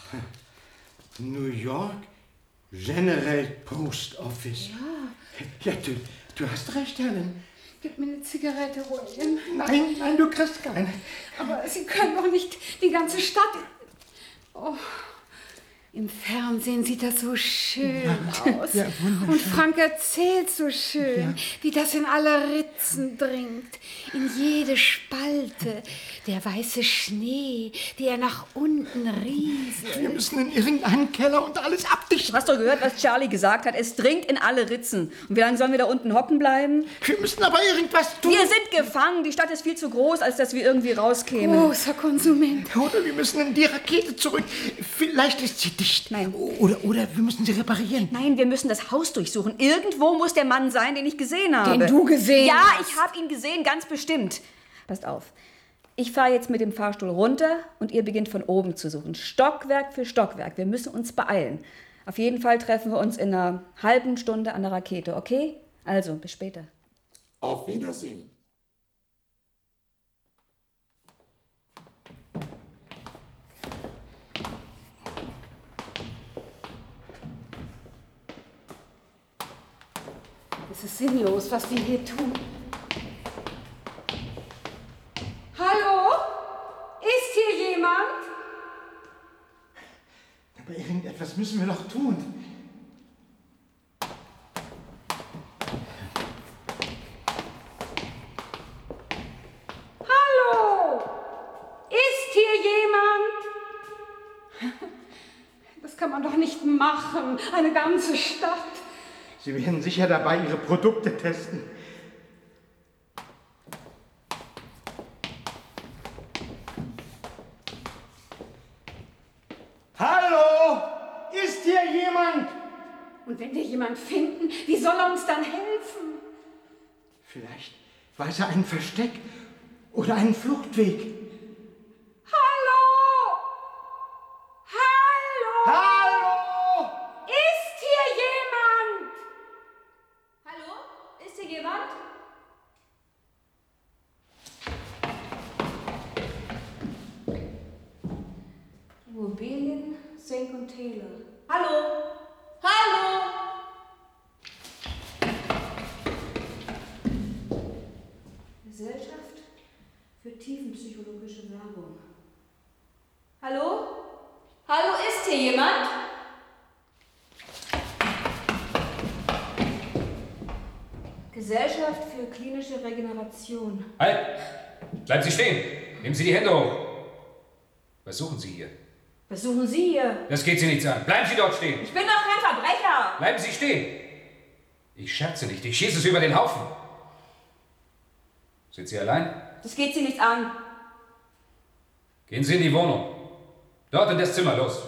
New York General Post Office. Ja. Ja, du, du hast recht, Helen. Gib mir eine Zigarette, William. Nein, nein, du kriegst keine. Aber Sie können doch nicht die ganze Stadt... Oh. Im Fernsehen sieht das so schön Ja, aus. ja, wunderschön. Und Frank erzählt so schön, Ja. wie das in alle Ritzen dringt, in jede Spalte. Der weiße Schnee, der nach unten rieselt. Wir müssen in irgendeinen Keller und alles abdichten. Du hast doch gehört, was Charlie gesagt hat. Es dringt in alle Ritzen. Und wie lange sollen wir da unten hocken bleiben? Wir müssen aber irgendwas tun. Wir sind gefangen. Die Stadt ist viel zu groß, als dass wir irgendwie rauskämen. Großer Konsument. Oder wir müssen in die Rakete zurück. Vielleicht ist sie dicht. Nein. Oder, oder wir müssen sie reparieren. Nein, wir müssen das Haus durchsuchen. Irgendwo muss der Mann sein, den ich gesehen habe. Den du gesehen Ja, hast. ich habe ihn gesehen, ganz bestimmt. Passt auf. Ich fahre jetzt mit dem Fahrstuhl runter und ihr beginnt von oben zu suchen. Stockwerk für Stockwerk. Wir müssen uns beeilen. Auf jeden Fall treffen wir uns in einer halben Stunde an der Rakete, okay? Also, bis später. Auf Wiedersehen. Es ist sinnlos, was wir hier tun. Hallo? Ist hier jemand? Aber irgendetwas müssen wir doch tun. Hallo? Ist hier jemand? Das kann man doch nicht machen. Eine ganze Stadt. Sie werden sicher dabei Ihre Produkte testen. Hallo? Ist hier jemand? Und wenn wir jemand finden, wie soll er uns dann helfen? Vielleicht weiß er ein Versteck oder einen Fluchtweg. Hallo? Hallo? Hallo? Ist hier jemand? Hallo? Ist hier jemand? Immobilien, Senk und Taylor. Hallo? Hallo? Gesellschaft für tiefenpsychologische Werbung. Hallo? Hallo, ist hier jemand? Gesellschaft für klinische Regeneration. Halt! Bleiben Sie stehen! Nehmen Sie die Hände hoch! Was suchen Sie hier? Was suchen Sie hier? Das geht Sie nichts an. Bleiben Sie dort stehen! Ich bin doch kein Verbrecher! Bleiben Sie stehen! Ich scherze nicht, ich schieße es über den Haufen. Sind Sie allein? Das geht Sie nichts an. Gehen Sie in die Wohnung. Dort in das Zimmer, los!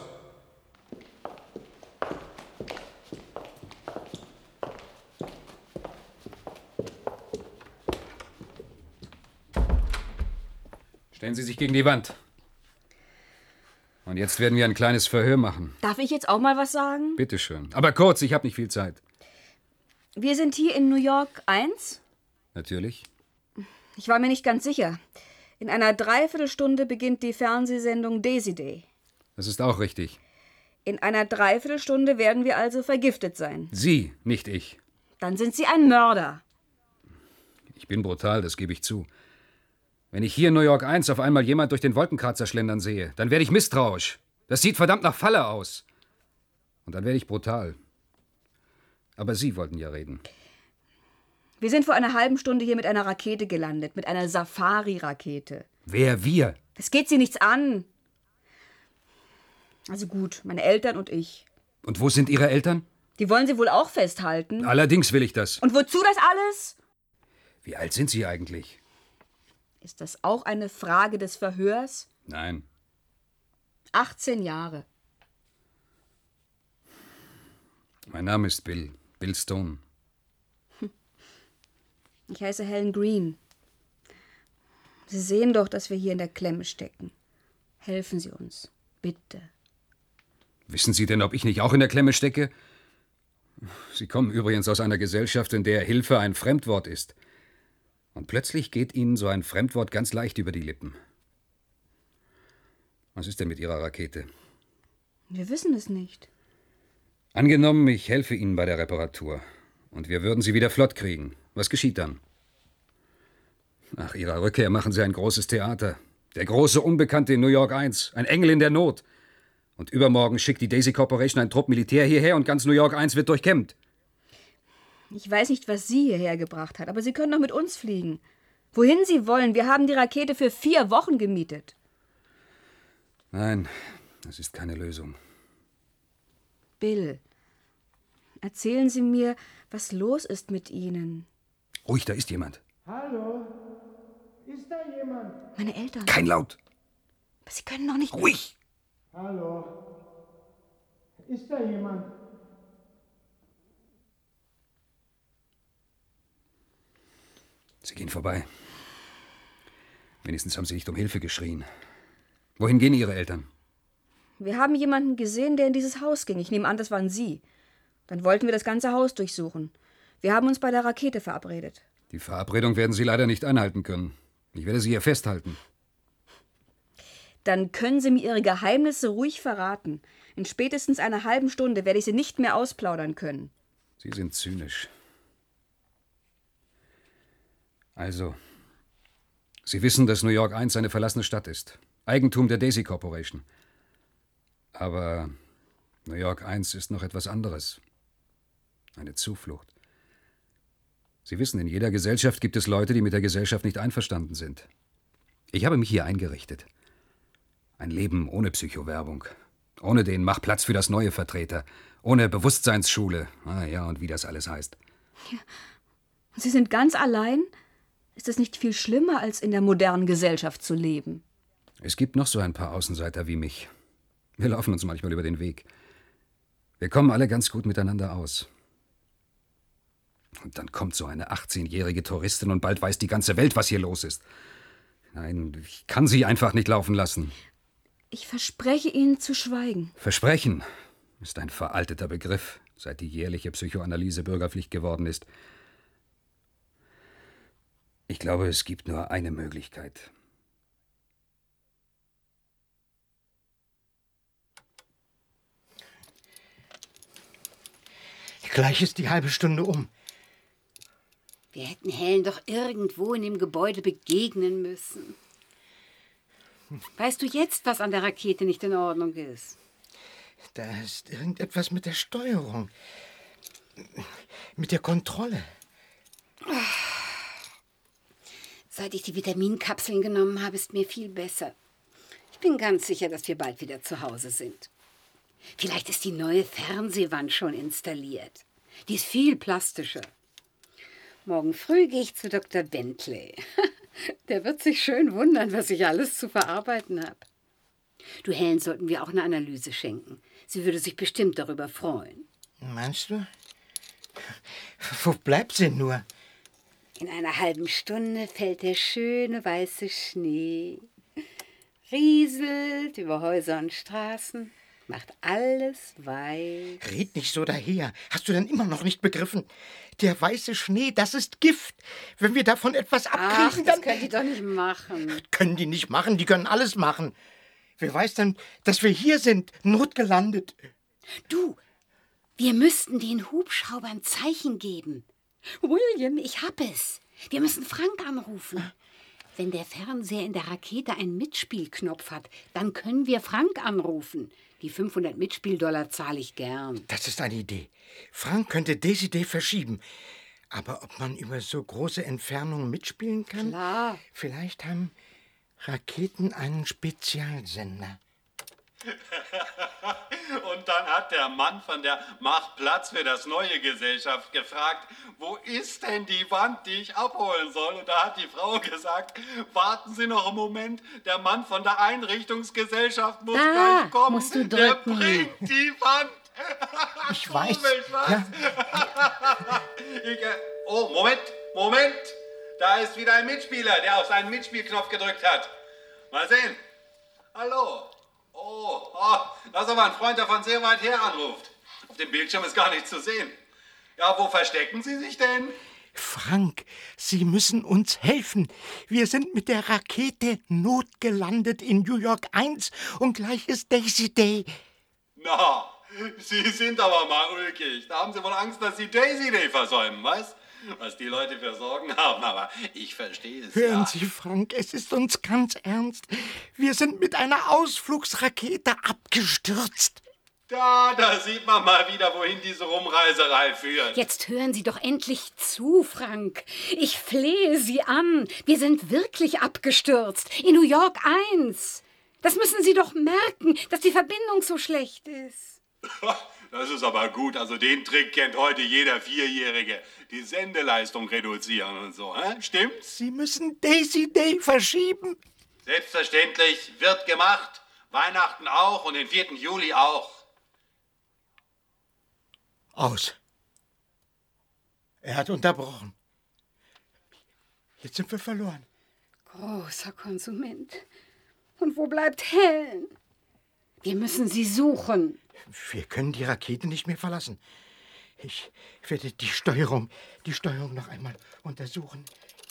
Stellen Sie sich gegen die Wand. Und jetzt werden wir ein kleines Verhör machen. Darf ich jetzt auch mal was sagen? Bitte schön. Aber kurz, ich habe nicht viel Zeit. Wir sind hier in New York eins. Natürlich. Ich war mir nicht ganz sicher. In einer Dreiviertelstunde beginnt die Fernsehsendung Daisy Day. Das ist auch richtig. In einer Dreiviertelstunde werden wir also vergiftet sein. Sie, nicht ich. Dann sind Sie ein Mörder. Ich bin brutal, das gebe ich zu. Wenn ich hier in New York eins auf einmal jemand durch den Wolkenkratzer schlendern sehe, dann werde ich misstrauisch. Das sieht verdammt nach Falle aus. Und dann werde ich brutal. Aber Sie wollten ja reden. Wir sind vor einer halben Stunde hier mit einer Rakete gelandet, mit einer Safari-Rakete. Wer wir? Das geht Sie nichts an. Also gut, meine Eltern und ich. Und wo sind Ihre Eltern? Die wollen Sie wohl auch festhalten. Allerdings will ich das. Und wozu das alles? Wie alt sind Sie eigentlich? Ist das auch eine Frage des Verhörs? Nein. achtzehn Jahre. Mein Name ist Bill. Bill Stone. Ich heiße Helen Green. Sie sehen doch, dass wir hier in der Klemme stecken. Helfen Sie uns, bitte. Wissen Sie denn, ob ich nicht auch in der Klemme stecke? Sie kommen übrigens aus einer Gesellschaft, in der Hilfe ein Fremdwort ist. Und plötzlich geht Ihnen so ein Fremdwort ganz leicht über die Lippen. Was ist denn mit Ihrer Rakete? Wir wissen es nicht. Angenommen, ich helfe Ihnen bei der Reparatur. Und wir würden sie wieder flott kriegen. Was geschieht dann? Nach Ihrer Rückkehr machen Sie ein großes Theater. Der große Unbekannte in New York eins. Ein Engel in der Not. Und übermorgen schickt die Daisy Corporation einen Trupp Militär hierher und ganz New York eins wird durchkämmt. Ich weiß nicht, was Sie hierher gebracht hat, aber Sie können doch mit uns fliegen. Wohin Sie wollen. Wir haben die Rakete für vier Wochen gemietet. Nein, das ist keine Lösung. Bill, erzählen Sie mir, was los ist mit Ihnen. Ruhig, da ist jemand. Hallo? Ist da jemand? Meine Eltern. Kein Laut. Aber Sie können doch nicht... Ruhig! Hallo? Ist da jemand? Sie gehen vorbei. Wenigstens haben Sie nicht um Hilfe geschrien. Wohin gehen Ihre Eltern? Wir haben jemanden gesehen, der in dieses Haus ging. Ich nehme an, das waren Sie. Dann wollten wir das ganze Haus durchsuchen. Wir haben uns bei der Rakete verabredet. Die Verabredung werden Sie leider nicht einhalten können. Ich werde Sie hier festhalten. Dann können Sie mir Ihre Geheimnisse ruhig verraten. In spätestens einer halben Stunde werde ich sie nicht mehr ausplaudern können. Sie sind zynisch. Also, Sie wissen, dass New York eins eine verlassene Stadt ist. Eigentum der Daisy Corporation. Aber New York eins ist noch etwas anderes. Eine Zuflucht. Sie wissen, in jeder Gesellschaft gibt es Leute, die mit der Gesellschaft nicht einverstanden sind. Ich habe mich hier eingerichtet. Ein Leben ohne Psychowerbung. Ohne den Mach Platz für das neue Vertreter. Ohne Bewusstseinsschule. Ah ja, und wie das alles heißt. Ja. Sie sind ganz allein? Ist es nicht viel schlimmer, als in der modernen Gesellschaft zu leben? Es gibt noch so ein paar Außenseiter wie mich. Wir laufen uns manchmal über den Weg. Wir kommen alle ganz gut miteinander aus. Und dann kommt so eine achtzehnjährige Touristin und bald weiß die ganze Welt, was hier los ist. Nein, ich kann sie einfach nicht laufen lassen. Ich verspreche Ihnen zu schweigen. Versprechen ist ein veralteter Begriff, seit die jährliche Psychoanalyse Bürgerpflicht geworden ist. Ich glaube, es gibt nur eine Möglichkeit. Gleich ist die halbe Stunde um. Wir hätten Helen doch irgendwo in dem Gebäude begegnen müssen. Weißt du jetzt, was an der Rakete nicht in Ordnung ist? Da ist irgendetwas mit der Steuerung. Mit der Kontrolle. Seit ich die Vitaminkapseln genommen habe, ist mir viel besser. Ich bin ganz sicher, dass wir bald wieder zu Hause sind. Vielleicht ist die neue Fernsehwand schon installiert. Die ist viel plastischer. Morgen früh gehe ich zu Doktor Bentley. Der wird sich schön wundern, was ich alles zu verarbeiten habe. Du, Helen, sollten wir auch eine Analyse schenken. Sie würde sich bestimmt darüber freuen. Meinst du? Wo bleibt sie nur? In einer halben Stunde fällt der schöne weiße Schnee. Rieselt über Häuser und Straßen. Macht alles weiß. Red nicht so daher. Hast du denn immer noch nicht begriffen? Der weiße Schnee, das ist Gift. Wenn wir davon etwas abkriegen, Ach, das dann... können die doch nicht machen. Können die nicht machen, die können alles machen. Wer weiß denn, dass wir hier sind, notgelandet? Du, wir müssten den Hubschraubern ein Zeichen geben. William, ich hab es. Wir müssen Frank anrufen. Wenn der Fernseher in der Rakete einen Mitspielknopf hat, dann können wir Frank anrufen. Die fünfhundert Mitspieldollar zahle ich gern. Das ist eine Idee. Frank könnte Daisy Day verschieben. Aber ob man über so große Entfernungen mitspielen kann? Klar. Vielleicht haben Raketen einen Spezialsender. Und dann hat der Mann von der Mach Platz für das neue Gesellschaft gefragt, wo ist denn die Wand, die ich abholen soll? Und da hat die Frau gesagt, warten Sie noch einen Moment, der Mann von der Einrichtungsgesellschaft muss da gleich kommen. Musst du der drücken. bringt die Wand. Ich weiß. Komisch, was? Ja. ich, äh, oh, Moment, Moment. Da ist wieder ein Mitspieler, der auf seinen Mitspielknopf gedrückt hat. Mal sehen. Hallo. Oh, oh, das ist aber ein Freund, der von sehr weit her anruft. Auf dem Bildschirm ist gar nichts zu sehen. Ja, wo verstecken Sie sich denn? Frank, Sie müssen uns helfen. Wir sind mit der Rakete notgelandet in New York eins und gleich ist Daisy Day. Na, Sie sind aber mal ulkig. Da haben Sie wohl Angst, dass Sie Daisy Day versäumen, was? was die Leute für Sorgen haben, aber ich verstehe es. Hören ja. Sie, Frank, es ist uns ganz ernst. Wir sind mit einer Ausflugsrakete abgestürzt. Da, da sieht man mal wieder, wohin diese Rumreiserei führt. Jetzt hören Sie doch endlich zu, Frank. Ich flehe Sie an. Wir sind wirklich abgestürzt. In New York eins. Das müssen Sie doch merken, dass die Verbindung so schlecht ist. Das ist aber gut. Also den Trick kennt heute jeder Vierjährige. Die Sendeleistung reduzieren und so. Hä? Stimmt's? Sie müssen Daisy Day verschieben. Selbstverständlich. Wird gemacht. Weihnachten auch und den vierten Juli auch. Aus. Er hat unterbrochen. Jetzt sind wir verloren. Großer Konsument. Und wo bleibt Helen? Wir müssen sie suchen. Wir können die Rakete nicht mehr verlassen. Ich werde die Steuerung, die Steuerung noch einmal untersuchen.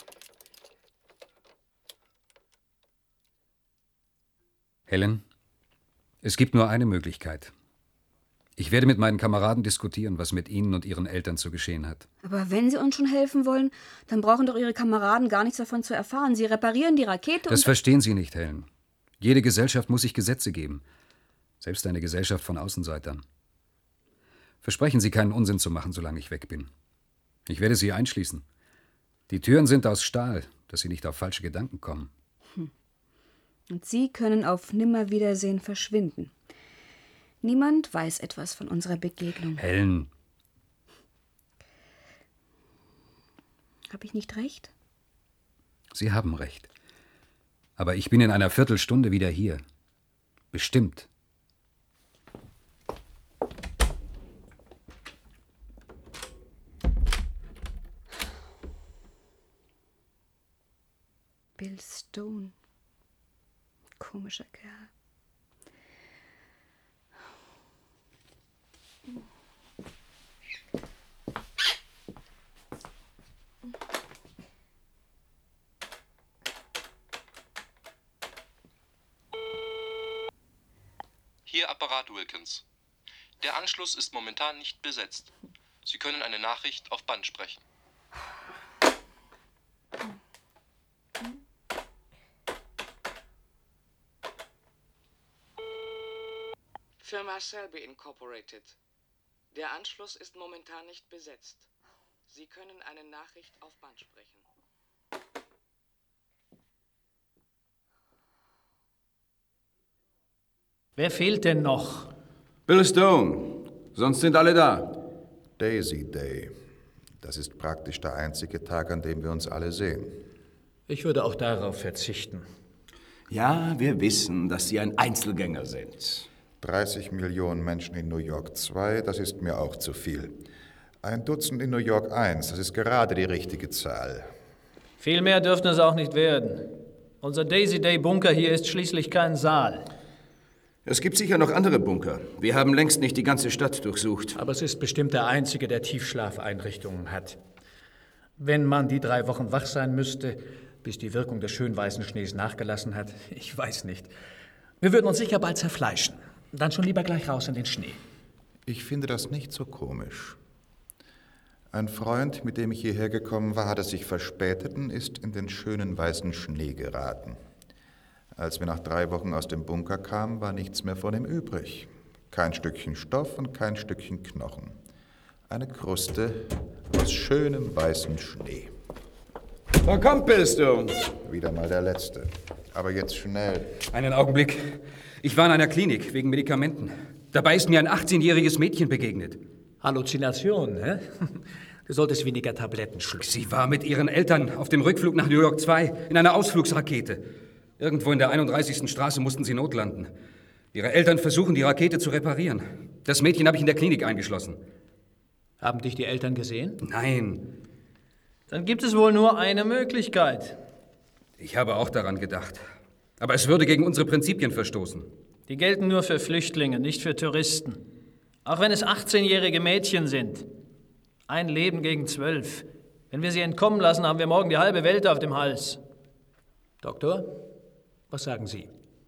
Helen, es gibt nur eine Möglichkeit. Ich werde mit meinen Kameraden diskutieren, was mit Ihnen und Ihren Eltern zu geschehen hat. Aber wenn Sie uns schon helfen wollen, dann brauchen doch Ihre Kameraden gar nichts davon zu erfahren. Sie reparieren die Rakete Das und... verstehen Sie nicht, Helen. Jede Gesellschaft muss sich Gesetze geben. Selbst eine Gesellschaft von Außenseitern. Versprechen Sie, keinen Unsinn zu machen, solange ich weg bin. Ich werde Sie einschließen. Die Türen sind aus Stahl, dass Sie nicht auf falsche Gedanken kommen. Hm. Und Sie können auf Nimmerwiedersehen verschwinden. Niemand weiß etwas von unserer Begegnung. Helen. Habe ich nicht recht? Sie haben recht. Aber ich bin in einer Viertelstunde wieder hier. Bestimmt. Bill Stone. Komischer Kerl. Hier Apparat Wilkins. Der Anschluss ist momentan nicht besetzt. Sie können eine Nachricht auf Band sprechen. Firma Selby Incorporated. Der Anschluss ist momentan nicht besetzt. Sie können eine Nachricht auf Band sprechen. Wer fehlt denn noch? Bill Stone. Sonst sind alle da. Daisy Day. Das ist praktisch der einzige Tag, an dem wir uns alle sehen. Ich würde auch darauf verzichten. Ja, wir wissen, dass Sie ein Einzelgänger sind. dreißig Millionen Menschen in New York zwei, das ist mir auch zu viel. Ein Dutzend in New York eins, das ist gerade die richtige Zahl. Viel mehr dürften es auch nicht werden. Unser Daisy Day Bunker hier ist schließlich kein Saal. Es gibt sicher noch andere Bunker. Wir haben längst nicht die ganze Stadt durchsucht. Aber es ist bestimmt der einzige, der Tiefschlafeinrichtungen hat. Wenn man die drei Wochen wach sein müsste, bis die Wirkung des schön weißen Schnees nachgelassen hat, ich weiß nicht. Wir würden uns sicher bald zerfleischen. Dann schon lieber gleich raus in den Schnee. Ich finde das nicht so komisch. Ein Freund, mit dem ich hierher gekommen war, hat es sich verspätet und ist in den schönen weißen Schnee geraten. Als wir nach drei Wochen aus dem Bunker kamen, war nichts mehr von ihm übrig. Kein Stückchen Stoff und kein Stückchen Knochen. Eine Kruste aus schönem weißem Schnee. Da kommt Bill Stone. Wieder mal der Letzte. Aber jetzt schnell. Einen Augenblick. Ich war in einer Klinik wegen Medikamenten. Dabei ist mir ein achtzehnjähriges Mädchen begegnet. Halluzination, hä? Du solltest weniger Tabletten schlucken. Sie war mit ihren Eltern auf dem Rückflug nach New York zwei in einer Ausflugsrakete. Irgendwo in der einunddreißigsten Straße mussten sie notlanden. Ihre Eltern versuchen, die Rakete zu reparieren. Das Mädchen habe ich in der Klinik eingeschlossen. Haben dich die Eltern gesehen? Nein. Dann gibt es wohl nur eine Möglichkeit. Ich habe auch daran gedacht. Aber es würde gegen unsere Prinzipien verstoßen. Die gelten nur für Flüchtlinge, nicht für Touristen. Auch wenn es achtzehnjährige Mädchen sind. Ein Leben gegen zwölf. Wenn wir sie entkommen lassen, haben wir morgen die halbe Welt auf dem Hals. Doktor, was sagen Sie?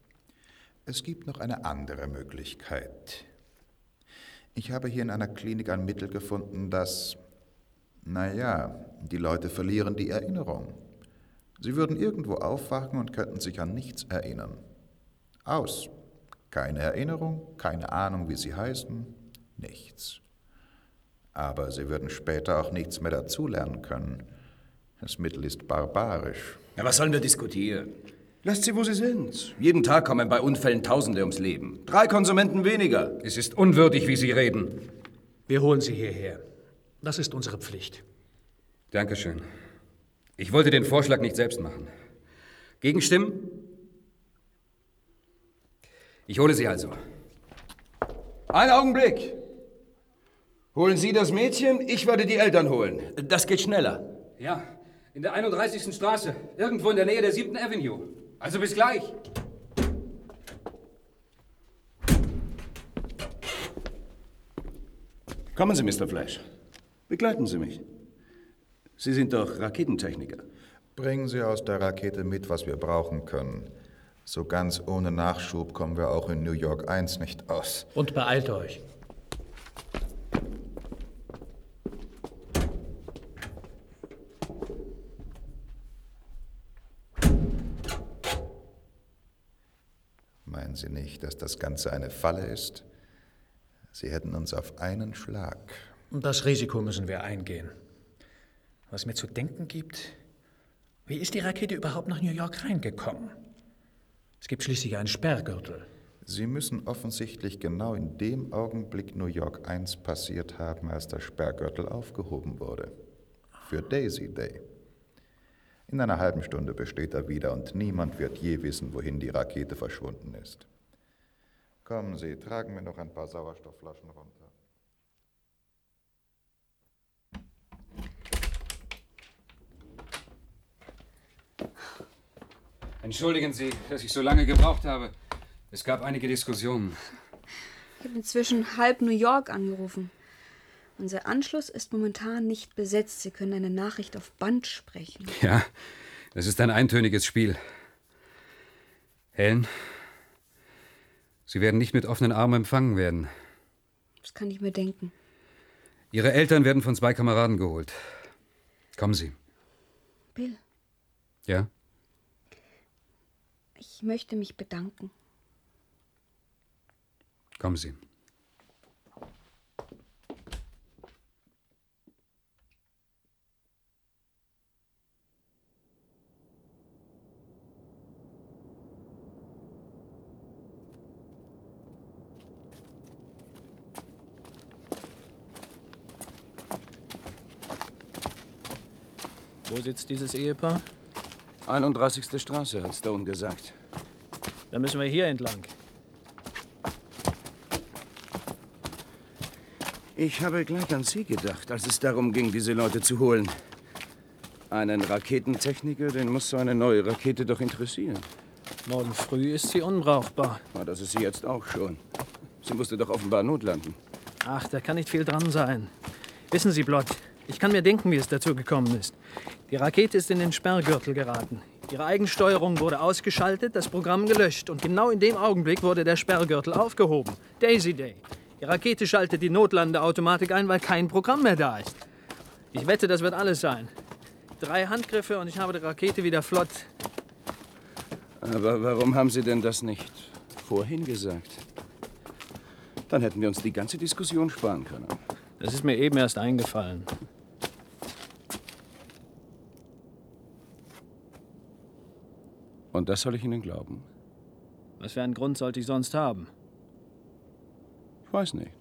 Es gibt noch eine andere Möglichkeit. Ich habe hier in einer Klinik ein Mittel gefunden, das Naja, die Leute verlieren die Erinnerung. Sie würden irgendwo aufwachen und könnten sich an nichts erinnern. Aus. Keine Erinnerung, keine Ahnung, wie sie heißen, nichts. Aber sie würden später auch nichts mehr dazulernen können. Das Mittel ist barbarisch. Ja, was sollen wir diskutieren? Lasst sie, wo sie sind. Jeden Tag kommen bei Unfällen Tausende ums Leben. Drei Konsumenten weniger. Es ist unwürdig, wie Sie reden. Wir holen Sie hierher. Das ist unsere Pflicht. Dankeschön. Ich wollte den Vorschlag nicht selbst machen. Gegenstimmen? Ich hole Sie also. Einen Augenblick. Holen Sie das Mädchen, ich werde die Eltern holen. Das geht schneller. Ja, in der einunddreißigsten Straße, irgendwo in der Nähe der siebten Avenue. Also bis gleich. Kommen Sie, Mister Flash. Begleiten Sie mich. Sie sind doch Raketentechniker. Bringen Sie aus der Rakete mit, was wir brauchen können. So ganz ohne Nachschub kommen wir auch in New York eins nicht aus. Und beeilt euch. Meinen Sie nicht, dass das Ganze eine Falle ist? Sie hätten uns auf einen Schlag. Das Risiko müssen wir eingehen. Was mir zu denken gibt, wie ist die Rakete überhaupt nach New York reingekommen? Es gibt schließlich einen Sperrgürtel. Sie müssen offensichtlich genau in dem Augenblick New York eins passiert haben, als der Sperrgürtel aufgehoben wurde. Für Daisy Day. In einer halben Stunde besteht er wieder und niemand wird je wissen, wohin die Rakete verschwunden ist. Kommen Sie, tragen wir noch ein paar Sauerstoffflaschen runter. Entschuldigen Sie, dass ich so lange gebraucht habe. Es gab einige Diskussionen. Ich habe inzwischen halb New York angerufen. Unser Anschluss ist momentan nicht besetzt. Sie können eine Nachricht auf Band sprechen. Ja, das ist ein eintöniges Spiel. Helen, Sie werden nicht mit offenen Armen empfangen werden. Das kann ich mir denken. Ihre Eltern werden von zwei Kameraden geholt. Kommen Sie. Bill, Ja? ich möchte mich bedanken. Kommen Sie. Wo sitzt dieses Ehepaar? einunddreißigste Straße, hat Stone gesagt. Dann müssen wir hier entlang. Ich habe gleich an Sie gedacht, als es darum ging, diese Leute zu holen. Einen Raketentechniker, den muss so eine neue Rakete doch interessieren. Morgen früh ist sie unbrauchbar. Na, das ist sie jetzt auch schon. Sie musste doch offenbar notlanden. Ach, da kann nicht viel dran sein. Wissen Sie, Blott, ich kann mir denken, wie es dazu gekommen ist. Die Rakete ist in den Sperrgürtel geraten. Ihre Eigensteuerung wurde ausgeschaltet, das Programm gelöscht. Und genau in dem Augenblick wurde der Sperrgürtel aufgehoben. Daisy Day. Die Rakete schaltet die Notlandeautomatik ein, weil kein Programm mehr da ist. Ich wette, das wird alles sein. Drei Handgriffe und ich habe die Rakete wieder flott. Aber warum haben Sie denn das nicht vorhin gesagt? Dann hätten wir uns die ganze Diskussion sparen können. Das ist mir eben erst eingefallen. Und das soll ich Ihnen glauben? Was für einen Grund sollte ich sonst haben? Ich weiß nicht.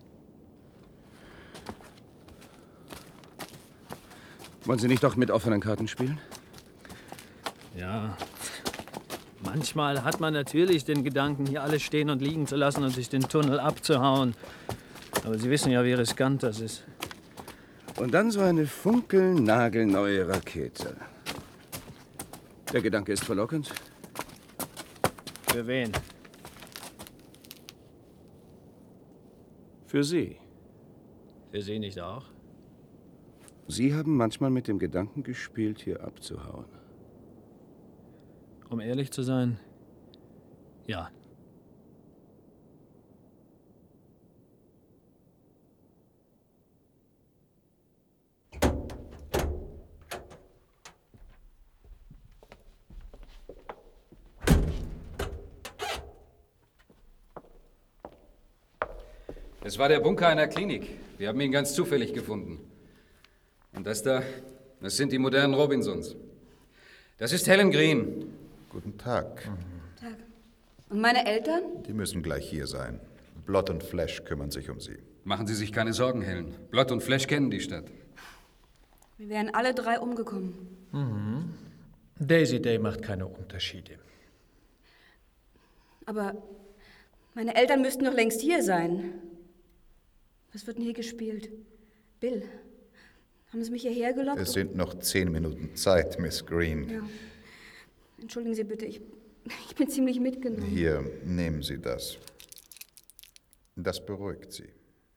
Wollen Sie nicht doch mit offenen Karten spielen? Ja. Manchmal hat man natürlich den Gedanken, hier alles stehen und liegen zu lassen und sich den Tunnel abzuhauen. Aber Sie wissen ja, wie riskant das ist. Und dann so eine funkelnagelneue Rakete. Der Gedanke ist verlockend. Für wen? Für Sie. Für Sie nicht auch? Sie haben manchmal mit dem Gedanken gespielt, hier abzuhauen. Um ehrlich zu sein, ja. Es war der Bunker einer Klinik. Wir haben ihn ganz zufällig gefunden. Und das da, das sind die modernen Robinsons. Das ist Helen Green. Guten Tag. Tag. Und meine Eltern? Die müssen gleich hier sein. Blood und Flesh kümmern sich um Sie. Machen Sie sich keine Sorgen, Helen. Blood und Flesh kennen die Stadt. Wir wären alle drei umgekommen. Mhm. Daisy Day macht keine Unterschiede. Aber meine Eltern müssten doch längst hier sein. Was wird denn hier gespielt? Bill, haben Sie mich hierher gelockt? Es sind noch zehn Minuten Zeit, Miss Green. Ja. Entschuldigen Sie bitte, ich, ich bin ziemlich mitgenommen. Hier, nehmen Sie das. Das beruhigt Sie.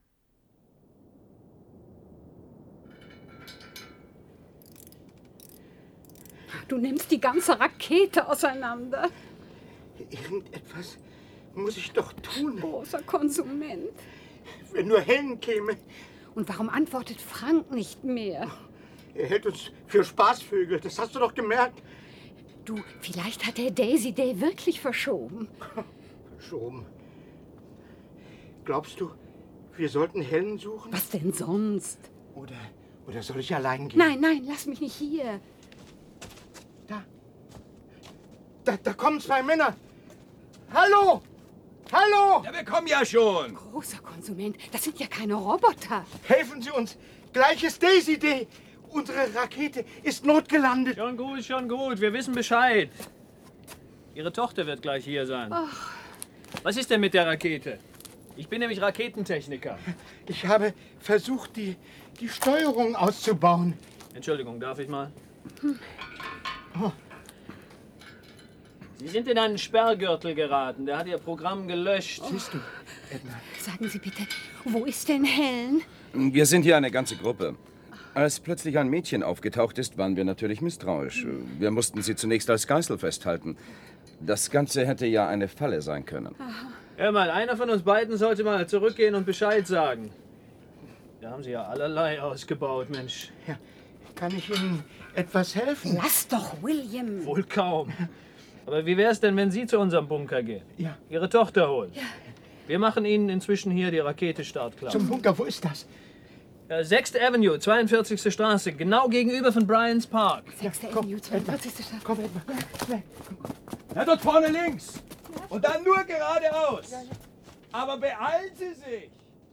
Du nimmst die ganze Rakete auseinander. Irgendetwas muss ich doch tun. Großer Konsument. Wenn nur Helen käme. Und warum antwortet Frank nicht mehr? Er hält uns für Spaßvögel, das hast du doch gemerkt. Du, vielleicht hat er Daisy Day wirklich verschoben. Verschoben? Glaubst du, wir sollten Helen suchen? Was denn sonst? Oder, oder soll ich allein gehen? Nein, nein, lass mich nicht hier. Da. Da, da kommen zwei Männer. Hallo! Hallo! Ja, wir kommen ja schon. Großer Konsument, das sind ja keine Roboter. Helfen Sie uns. Gleich ist Daisy Day. Unsere Rakete ist notgelandet. Schon gut, schon gut. Wir wissen Bescheid. Ihre Tochter wird gleich hier sein. Ach. Was ist denn mit der Rakete? Ich bin nämlich Raketentechniker. Ich habe versucht, die, die Steuerung auszubauen. Entschuldigung, darf ich mal? Hm. Oh. Sie sind in einen Sperrgürtel geraten. Der hat Ihr Programm gelöscht. Oh. Siehst du, Edna? Sagen Sie bitte, wo ist denn Helen? Wir sind hier eine ganze Gruppe. Als plötzlich ein Mädchen aufgetaucht ist, waren wir natürlich misstrauisch. Wir mussten sie zunächst als Geißel festhalten. Das Ganze hätte ja eine Falle sein können. Hör mal, einer von uns beiden sollte mal zurückgehen und Bescheid sagen. Da haben Sie ja allerlei ausgebaut, Mensch. Ja, kann ich Ihnen etwas helfen? Lass doch William. Wohl kaum. Aber wie wär's denn, wenn Sie zu unserem Bunker gehen? Ja. Ihre Tochter holen? Ja. Wir machen Ihnen inzwischen hier die Rakete startklar. Zum Bunker, wo ist das? Äh, sechste Avenue, zweiundvierzigste Straße, genau gegenüber von Bryant's Park. sechste Avenue, zweiundvierzigste Straße. Komm, Edna. Na, dort vorne links. Und dann nur geradeaus. Aber beeilen Sie sich.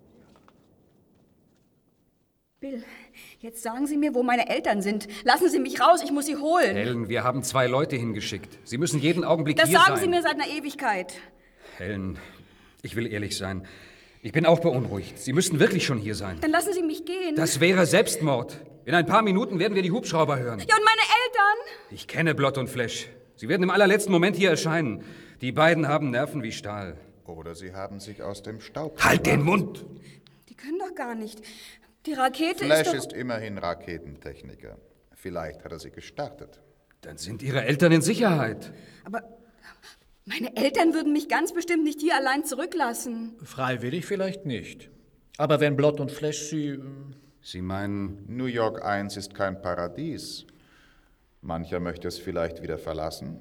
Bill, jetzt sagen Sie mir, wo meine Eltern sind. Lassen Sie mich raus, ich muss sie holen. Helen, wir haben zwei Leute hingeschickt. Sie müssen jeden Augenblick das hier sein. Das sagen Sie mir seit einer Ewigkeit. Helen, ich will ehrlich sein. Ich bin auch beunruhigt. Sie müssten wirklich schon hier sein. Dann lassen Sie mich gehen. Das wäre Selbstmord. In ein paar Minuten werden wir die Hubschrauber hören. Ja, und meine Eltern? Ich kenne Blood und Flesh. Sie werden im allerletzten Moment hier erscheinen. Die beiden haben Nerven wie Stahl. Oder sie haben sich aus dem Staub Halt den Mund! Die können doch gar nicht. Die Rakete Flash ist doch... ist immerhin Raketentechniker. Vielleicht hat er sie gestartet. Dann sind Ihre Eltern in Sicherheit. Aber meine Eltern würden mich ganz bestimmt nicht hier allein zurücklassen. Freiwillig vielleicht nicht. Aber wenn Blood und Flesh Sie... Sie meinen, New York eins ist kein Paradies. Mancher möchte es vielleicht wieder verlassen.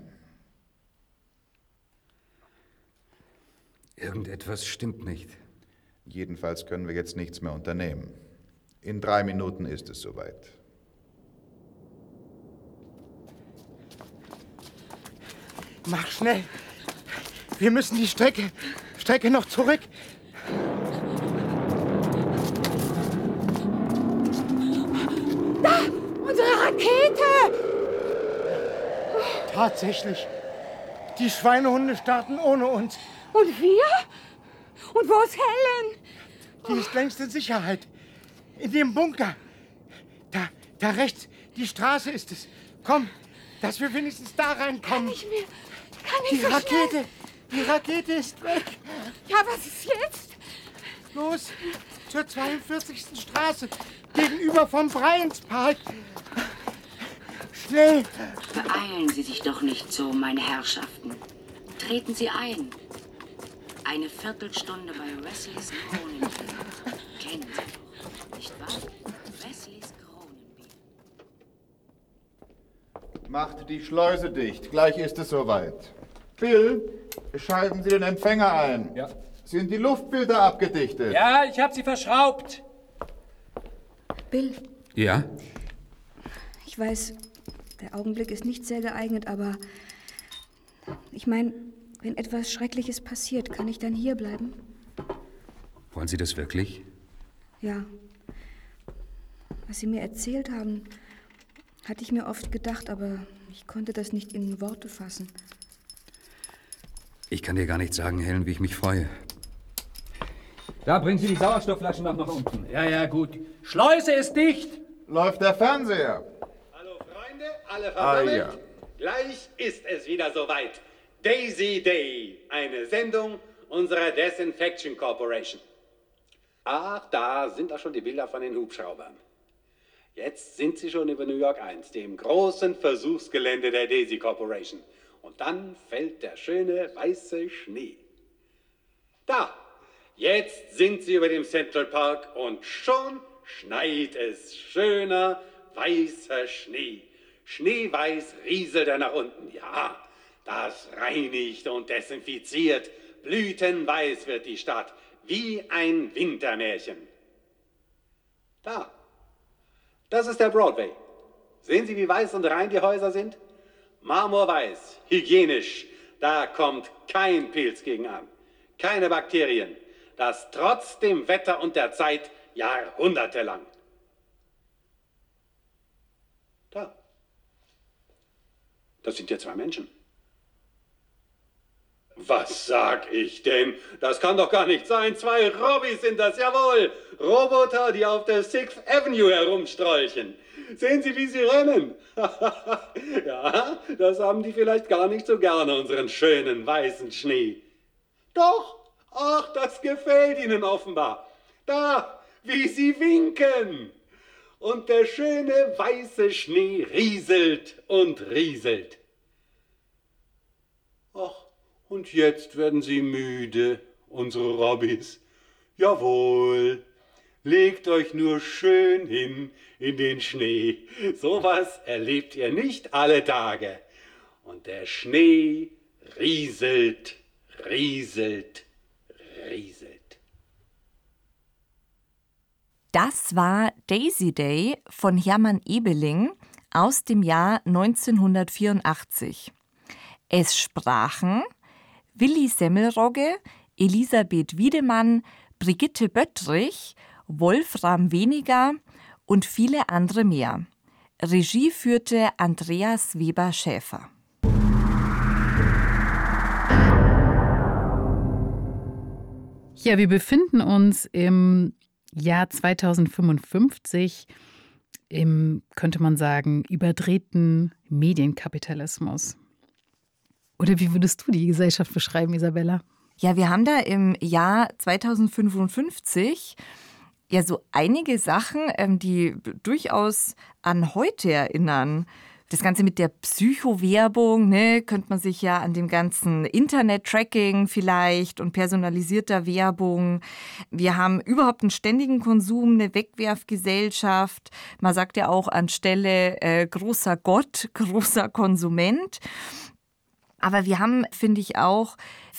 Irgendetwas stimmt nicht. Jedenfalls können wir jetzt nichts mehr unternehmen. In drei Minuten ist es soweit. Mach schnell. Wir müssen die Strecke, Strecke noch zurück. Da! Unsere Rakete! Tatsächlich. Die Schweinehunde starten ohne uns. Und wir? Und wo ist Helen? Die ist längst in Sicherheit. In dem Bunker. Da, da rechts. Die Straße ist es. Komm, dass wir wenigstens da reinkommen. Kann ich mir... Kann ich Die so Rakete. Schnell? Die Rakete ist weg. Ja, was ist jetzt? Los, zur zweiundvierzigsten Straße. Gegenüber vom Bryant's Park. Schnell. Beeilen Sie sich doch nicht so, meine Herrschaften. Treten Sie ein. Eine Viertelstunde bei Wesleys Kronenbier. Kennen Sie doch, nicht wahr? Wesleys Kronenbier. Macht die Schleuse dicht. Gleich ist es soweit. Bill, schalten Sie den Empfänger ein. Ja. Sind die Luftfilter abgedichtet? Ja, ich habe sie verschraubt. Bill, Ja? ich weiß, der Augenblick ist nicht sehr geeignet, aber ich meine, wenn etwas Schreckliches passiert, kann ich dann hier bleiben? Wollen Sie das wirklich? Ja. Was Sie mir erzählt haben, hatte ich mir oft gedacht, aber ich konnte das nicht in Worte fassen. Ich kann dir gar nicht sagen, Helen, wie ich mich freue. Da bringen Sie die Sauerstoffflaschen noch nach unten. Ja, ja, gut. Schleuse ist dicht. Läuft der Fernseher? Hallo Freunde, alle versammelt. Ah, ja. Gleich ist es wieder soweit. Daisy Day, eine Sendung unserer Disinfection Corporation. Ach, da sind auch schon die Bilder von den Hubschraubern. Jetzt sind sie schon über New York eins, dem großen Versuchsgelände der Daisy Corporation. Und dann fällt der schöne weiße Schnee. Da, jetzt sind sie über dem Central Park und schon schneit es. Schöner weißer Schnee. Schneeweiß rieselt er nach unten. Ja, das reinigt und desinfiziert. Blütenweiß wird die Stadt, wie ein Wintermärchen. Da, das ist der Broadway. Sehen Sie, wie weiß und rein die Häuser sind? Marmorweiß, hygienisch. Da kommt kein Pilz gegen an. Keine Bakterien. Das trotz dem Wetter und der Zeit jahrhundertelang. Da. Das sind ja zwei Menschen. Was sag ich denn? Das kann doch gar nicht sein. Zwei Robbys sind das, jawohl. Roboter, die auf der Sixth Avenue herumstrolchen. Sehen Sie, wie sie rennen. Ja, das haben die vielleicht gar nicht so gerne, unseren schönen weißen Schnee. Doch, ach, das gefällt ihnen offenbar. Da, wie sie winken. Und der schöne weiße Schnee rieselt und rieselt. Ach, und jetzt werden sie müde, unsere Robbys. Jawohl, legt euch nur schön hin in den Schnee. Sowas erlebt ihr nicht alle Tage. Und der Schnee rieselt, rieselt, rieselt. Das war Daisy Day von Hermann Ebeling aus dem Jahr neunzehnhundertvierundachtzig. Es sprachen Willi Semmelrogge, Elisabeth Wiedemann, Brigitte Böttrich, Wolfram Weniger und viele andere mehr. Regie führte Andreas Weber-Schäfer. Ja, wir befinden uns im Jahr zweitausendfünfundfünfzig im, könnte man sagen, überdrehten Medienkapitalismus. Oder wie würdest du die Gesellschaft beschreiben, Isabella? Ja, wir haben da im Jahr zweitausendfünfundfünfzig ja so einige Sachen, ähm, die durchaus an heute erinnern. Das Ganze mit der Psychowerbung, ne, könnte man sich ja an dem ganzen Internet-Tracking vielleicht und personalisierter Werbung. Wir haben überhaupt einen ständigen Konsum, eine Wegwerfgesellschaft. Man sagt ja auch anstelle äh, großer Gott, großer Konsument. Aber wir haben, finde ich, auch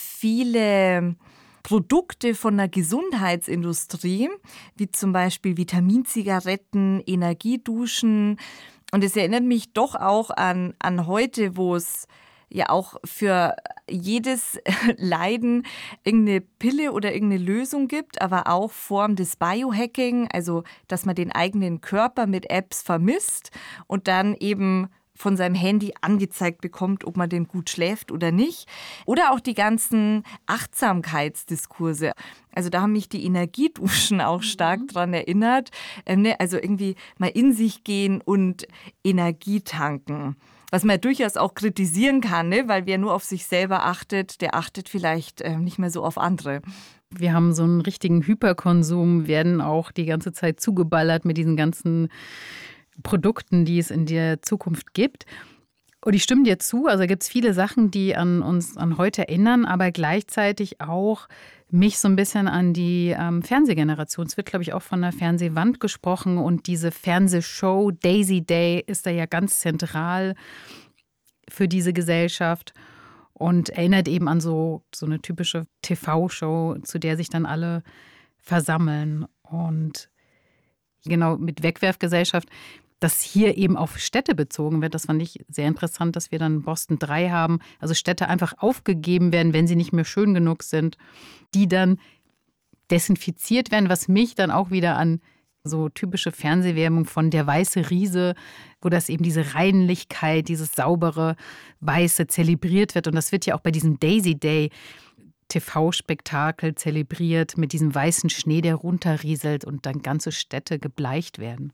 viele Produkte von der Gesundheitsindustrie, wie zum Beispiel Vitaminzigaretten, Energieduschen. Und es erinnert mich doch auch an, an heute, wo es ja auch für jedes Leiden irgendeine Pille oder irgendeine Lösung gibt, aber auch Form des Biohacking, also dass man den eigenen Körper mit Apps vermisst und dann eben von seinem Handy angezeigt bekommt, ob man denn gut schläft oder nicht. Oder auch die ganzen Achtsamkeitsdiskurse. Also da haben mich die Energieduschen auch stark dran erinnert. Ähm, ne? Also irgendwie mal in sich gehen und Energie tanken. Was man ja durchaus auch kritisieren kann, ne? Weil wer nur auf sich selber achtet, der achtet vielleicht äh, nicht mehr so auf andere. Wir haben so einen richtigen Hyperkonsum, werden auch die ganze Zeit zugeballert mit diesen ganzen Produkten, die es in der Zukunft gibt. Und ich stimme dir zu, also gibt es viele Sachen, die an uns an heute erinnern, aber gleichzeitig auch mich so ein bisschen an die ähm, Fernsehgeneration. Es wird, glaube ich, auch von der Fernsehwand gesprochen und diese Fernsehshow Daisy Day ist da ja ganz zentral für diese Gesellschaft. und erinnert eben an so, so eine typische T V-Show, zu der sich dann alle versammeln. Und genau, mit Wegwerfgesellschaft, dass hier eben auf Städte bezogen wird. Das fand ich sehr interessant, dass wir dann Boston drei haben. Also Städte einfach aufgegeben werden, wenn sie nicht mehr schön genug sind, die dann desinfiziert werden, was mich dann auch wieder an so typische Fernsehwerbung von Der weiße Riese, wo das eben diese Reinlichkeit, dieses saubere Weiße zelebriert wird. Und das wird ja auch bei diesem Daisy Day T V-Spektakel zelebriert mit diesem weißen Schnee, der runterrieselt und dann ganze Städte gebleicht werden.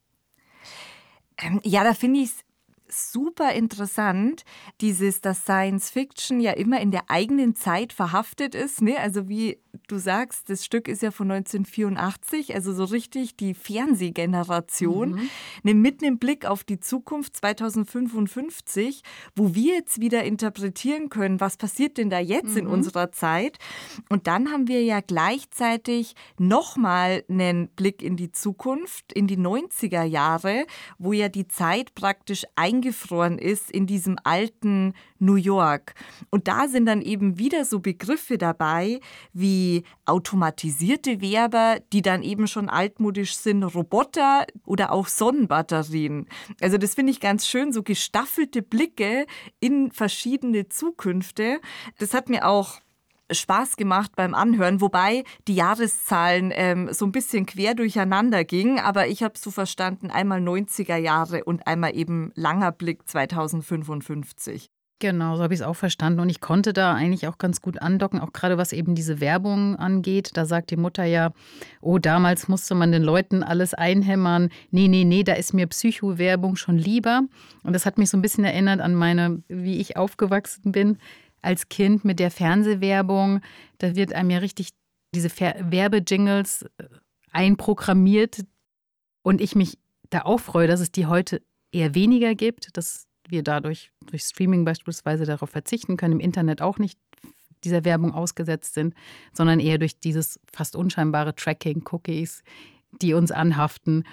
Ähm, ja, da finde ich es super interessant, dieses, dass Science Fiction ja immer in der eigenen Zeit verhaftet ist. Ne? Also wie du sagst, das Stück ist ja von neunzehnhundertvierundachtzig, also so richtig die Fernsehgeneration. Mhm. Ne, mit einem Blick auf die Zukunft zweitausendfünfundfünfzig, wo wir jetzt wieder interpretieren können, was passiert denn da jetzt mhm. in unserer Zeit. Und dann haben wir ja gleichzeitig nochmal einen Blick in die Zukunft, in die neunziger Jahre, wo ja die Zeit praktisch eingefroren ist in diesem alten New York. Und da sind dann eben wieder so Begriffe dabei, wie automatisierte Werber, die dann eben schon altmodisch sind, Roboter oder auch Sonnenbatterien. Also das finde ich ganz schön, so gestaffelte Blicke in verschiedene Zukünfte. Das hat mir auch Spaß gemacht beim Anhören, wobei die Jahreszahlen ähm, so ein bisschen quer durcheinander gingen, aber ich habe es so verstanden, einmal neunziger Jahre und einmal eben langer Blick zweitausendfünfundfünfzig. Genau, so habe ich es auch verstanden. Und ich konnte da eigentlich auch ganz gut andocken, auch gerade was eben diese Werbung angeht. Da sagt die Mutter ja, oh, damals musste man den Leuten alles einhämmern. Nee, nee, nee, da ist mir Psycho-Werbung schon lieber. Und das hat mich so ein bisschen erinnert an meine, wie ich aufgewachsen bin als Kind mit der Fernsehwerbung. Da wird einem ja richtig diese Werbejingles einprogrammiert. Und ich mich da auch freue, dass es die heute eher weniger gibt, dass wir dadurch durch Streaming beispielsweise darauf verzichten können, im Internet auch nicht dieser Werbung ausgesetzt sind, sondern eher durch dieses fast unscheinbare Tracking, Cookies, die uns anhaften,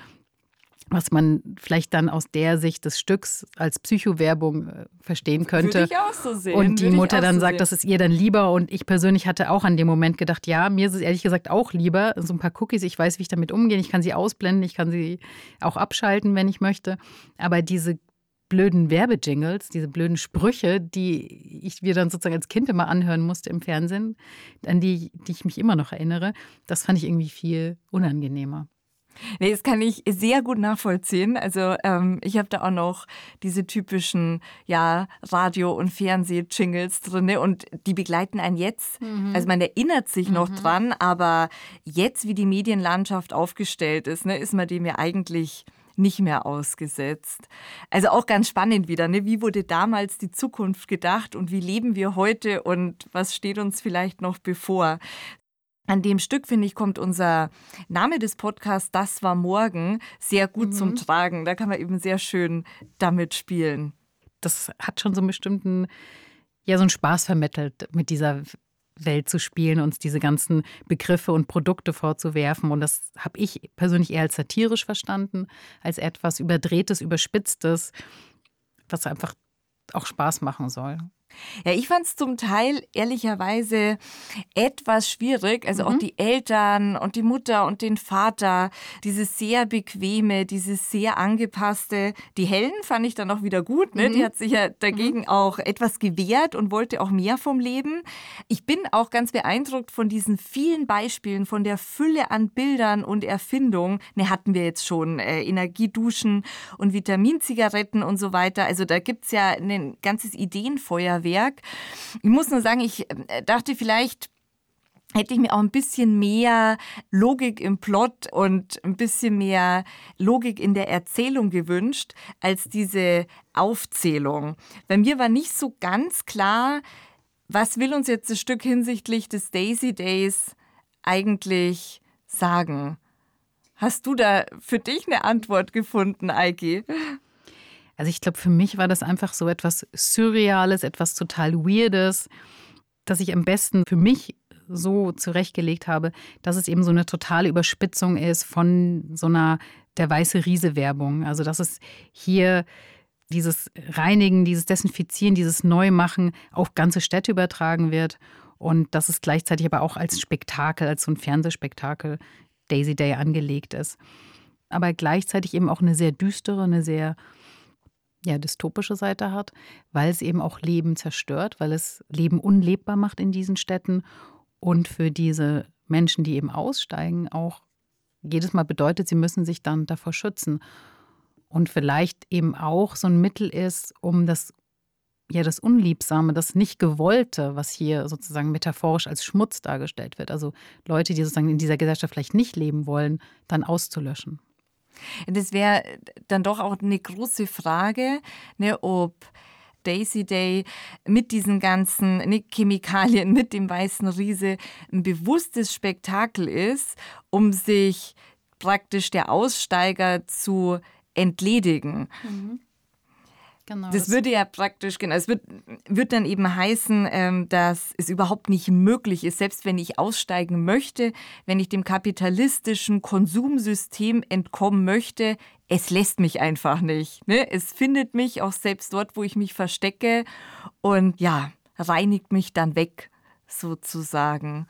was man vielleicht dann aus der Sicht des Stücks als Psychowerbung äh, verstehen könnte. Würde ich auch so sehen. Und die Würde Mutter dann so sagt, sehen. das ist ihr dann lieber. Und ich persönlich hatte auch an dem Moment gedacht, ja, mir ist es ehrlich gesagt auch lieber. So ein paar Cookies, ich weiß, wie ich damit umgehe. Ich kann sie ausblenden, ich kann sie auch abschalten, wenn ich möchte. Aber diese blöden Werbejingles, diese blöden Sprüche, die ich mir dann sozusagen als Kind immer anhören musste im Fernsehen, an die, die ich mich immer noch erinnere, das fand ich irgendwie viel unangenehmer. Nee, das kann ich sehr gut nachvollziehen. Also ähm, ich habe da auch noch diese typischen ja, Radio- und Fernseh-Jingles drin und die begleiten einen jetzt. Mhm. Also man erinnert sich mhm. noch dran, aber jetzt, wie die Medienlandschaft aufgestellt ist, ne, ist man dem ja eigentlich nicht mehr ausgesetzt. Also auch ganz spannend wieder, ne? Wie wurde damals die Zukunft gedacht und wie leben wir heute und was steht uns vielleicht noch bevor? An dem Stück, finde ich, kommt unser Name des Podcasts, Das war morgen, sehr gut mhm. zum Tragen. Da kann man eben sehr schön damit spielen. Das hat schon so einen bestimmten, ja, so einen Spaß vermittelt, mit dieser Welt zu spielen, uns diese ganzen Begriffe und Produkte vorzuwerfen. Und das habe ich persönlich eher als satirisch verstanden, als etwas Überdrehtes, Überspitztes, was einfach auch Spaß machen soll. Ja, ich fand es zum Teil ehrlicherweise etwas schwierig. Also mhm. auch die Eltern und die Mutter und den Vater, dieses sehr bequeme, dieses sehr angepasste. Die Helen fand ich dann auch wieder gut. Ne? Mhm. Die hat sich ja dagegen mhm. auch etwas gewehrt und wollte auch mehr vom Leben. Ich bin auch ganz beeindruckt von diesen vielen Beispielen, von der Fülle an Bildern und Erfindungen. Ne, hatten wir jetzt schon äh, Energieduschen und Vitaminzigaretten und so weiter. Also da gibt es ja ein ganzes Ideenfeuerwerk. Ich muss nur sagen, ich dachte, vielleicht hätte ich mir auch ein bisschen mehr Logik im Plot und ein bisschen mehr Logik in der Erzählung gewünscht, als diese Aufzählung. Bei mir war nicht so ganz klar, was will uns jetzt das Stück hinsichtlich des Daisy Days eigentlich sagen? Hast du da für dich eine Antwort gefunden, Eiki? Also ich glaube, für mich war das einfach so etwas Surreales, etwas total Weirdes, dass ich am besten für mich so zurechtgelegt habe, dass es eben so eine totale Überspitzung ist von so einer der weiße Riese-Werbung. Also dass es hier dieses Reinigen, dieses Desinfizieren, dieses Neumachen auf ganze Städte übertragen wird und dass es gleichzeitig aber auch als Spektakel, als so ein Fernsehspektakel Daisy Day angelegt ist. Aber gleichzeitig eben auch eine sehr düstere, eine sehr ja, dystopische Seite hat, weil es eben auch Leben zerstört, weil es Leben unlebbar macht in diesen Städten und für diese Menschen, die eben aussteigen, auch jedes Mal bedeutet, sie müssen sich dann davor schützen. Und vielleicht eben auch so ein Mittel ist, um das, ja, das Unliebsame, das Nicht-Gewollte, was hier sozusagen metaphorisch als Schmutz dargestellt wird, also Leute, die sozusagen in dieser Gesellschaft vielleicht nicht leben wollen, dann auszulöschen. Das wäre dann doch auch eine große Frage, ne, ob Daisy Day mit diesen ganzen ne, Chemikalien, mit dem weißen Riese ein bewusstes Spektakel ist, um sich praktisch der Aussteiger zu entledigen. Mhm. Genau, das, das würde ja praktisch, genau, es wird, wird dann eben heißen, ähm, dass es überhaupt nicht möglich ist, selbst wenn ich aussteigen möchte, wenn ich dem kapitalistischen Konsumsystem entkommen möchte, es lässt mich einfach nicht. Ne? Es findet mich auch selbst dort, wo ich mich verstecke und ja, reinigt mich dann weg, sozusagen.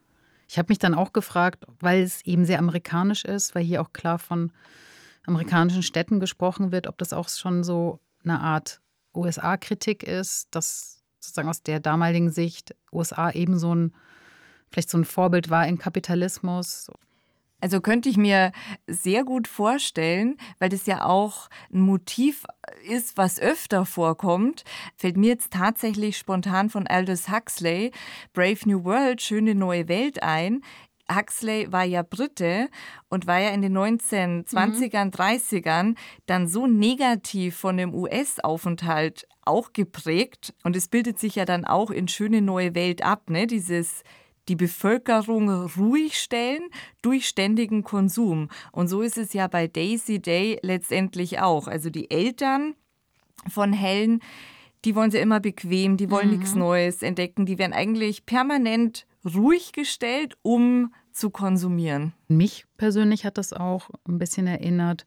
Ich habe mich dann auch gefragt, weil es eben sehr amerikanisch ist, weil hier auch klar von amerikanischen Städten gesprochen wird, ob das auch schon so eine Art U S A-Kritik ist, dass sozusagen aus der damaligen Sicht U S A eben so ein, vielleicht so ein Vorbild war in Kapitalismus. Also könnte ich mir sehr gut vorstellen, weil das ja auch ein Motiv ist, was öfter vorkommt, fällt mir jetzt tatsächlich spontan von Aldous Huxley Brave New World, schöne neue Welt ein. Huxley war ja Brite und war ja in den neunzehnhundertzwanzigern, dreißigern dann so negativ von dem U S-Aufenthalt auch geprägt. Und es bildet sich ja dann auch in Schöne neue Welt ab, ne? Dieses die Bevölkerung ruhig stellen durch ständigen Konsum. Und so ist es ja bei Daisy Day letztendlich auch. Also die Eltern von Helen, die wollen sie immer bequem, die wollen mhm. nichts Neues entdecken. Die werden eigentlich permanent ruhig gestellt, um zu konsumieren. Mich persönlich hat das auch ein bisschen erinnert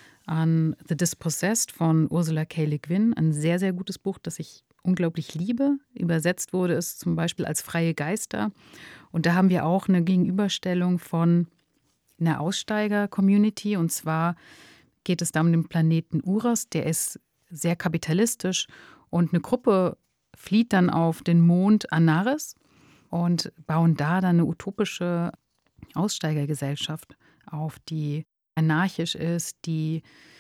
an The Dispossessed von Ursula K. Le Guin. Ein sehr, sehr gutes Buch, das ich unglaublich liebe. Übersetzt wurde es zum Beispiel als Freie Geister. Und da haben wir auch eine Gegenüberstellung von einer Aussteiger-Community. Und zwar geht es da um den Planeten Uras. Der ist sehr kapitalistisch. Und eine Gruppe flieht dann auf den Mond Anaris und bauen da dann eine utopische Aussteigergesellschaft auf, die anarchisch ist, die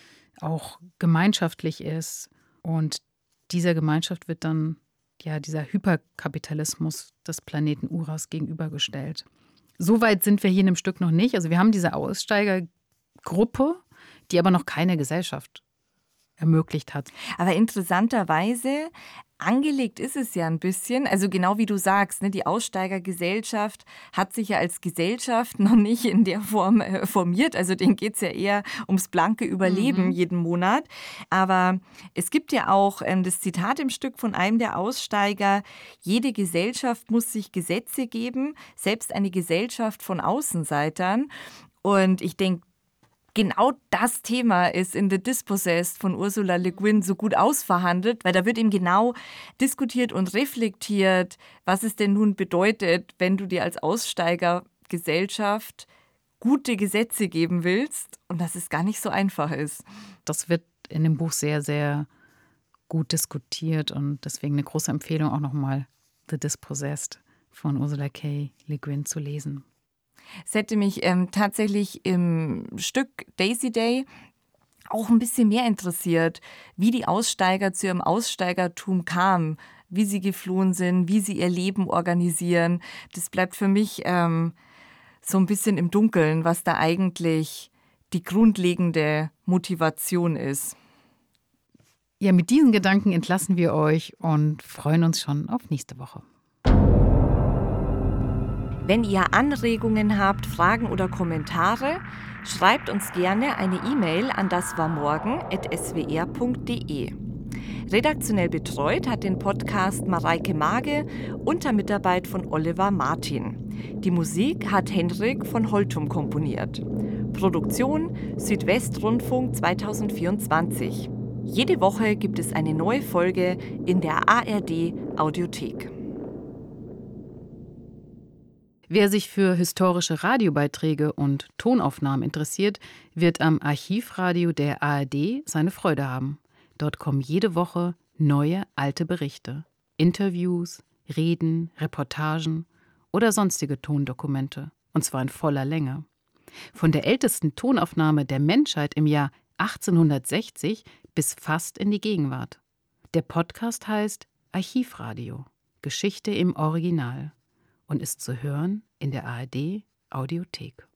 auch gemeinschaftlich ist. Und dieser Gemeinschaft wird dann ja dieser Hyperkapitalismus des Planeten Uras gegenübergestellt. So weit sind wir hier in dem Stück noch nicht. Also wir haben diese Aussteigergruppe, die aber noch keine Gesellschaft ermöglicht hat. Aber interessanterweise angelegt ist es ja ein bisschen, also genau wie du sagst, ne, die Aussteigergesellschaft hat sich ja als Gesellschaft noch nicht in der Form äh, formiert, also denen geht es ja eher ums blanke Überleben mhm. jeden Monat. Aber es gibt ja auch ähm, das Zitat im Stück von einem der Aussteiger: Jede Gesellschaft muss sich Gesetze geben, selbst eine Gesellschaft von Außenseitern. Und ich denke, genau das Thema ist in The Dispossessed von Ursula Le Guin so gut ausverhandelt, weil da wird eben genau diskutiert und reflektiert, was es denn nun bedeutet, wenn du dir als Aussteigergesellschaft gute Gesetze geben willst und dass es gar nicht so einfach ist. Das wird in dem Buch sehr, sehr gut diskutiert und deswegen eine große Empfehlung auch nochmal The Dispossessed von Ursula K. Le Guin zu lesen. Es hätte mich ähm, tatsächlich im Stück Daisy Day auch ein bisschen mehr interessiert, wie die Aussteiger zu ihrem Aussteigertum kamen, wie sie geflohen sind, wie sie ihr Leben organisieren. Das bleibt für mich ähm, so ein bisschen im Dunkeln, was da eigentlich die grundlegende Motivation ist. Ja, mit diesen Gedanken entlassen wir euch und freuen uns schon auf nächste Woche. Wenn ihr Anregungen habt, Fragen oder Kommentare, schreibt uns gerne eine E-Mail an daswarmorgen at s w r punkt d e. Redaktionell betreut hat den Podcast Mareike Mage unter Mitarbeit von Oliver Martin. Die Musik hat Henrik von Holtum komponiert. Produktion Südwestrundfunk zwanzig vierundzwanzig. Jede Woche gibt es eine neue Folge in der A R D Audiothek. Wer sich für historische Radiobeiträge und Tonaufnahmen interessiert, wird am Archivradio der A R D seine Freude haben. Dort kommen jede Woche neue alte Berichte, Interviews, Reden, Reportagen oder sonstige Tondokumente, und zwar in voller Länge. Von der ältesten Tonaufnahme der Menschheit im Jahr achtzehnhundertsechzig bis fast in die Gegenwart. Der Podcast heißt Archivradio – Geschichte im Original und ist zu hören in der A R D Audiothek.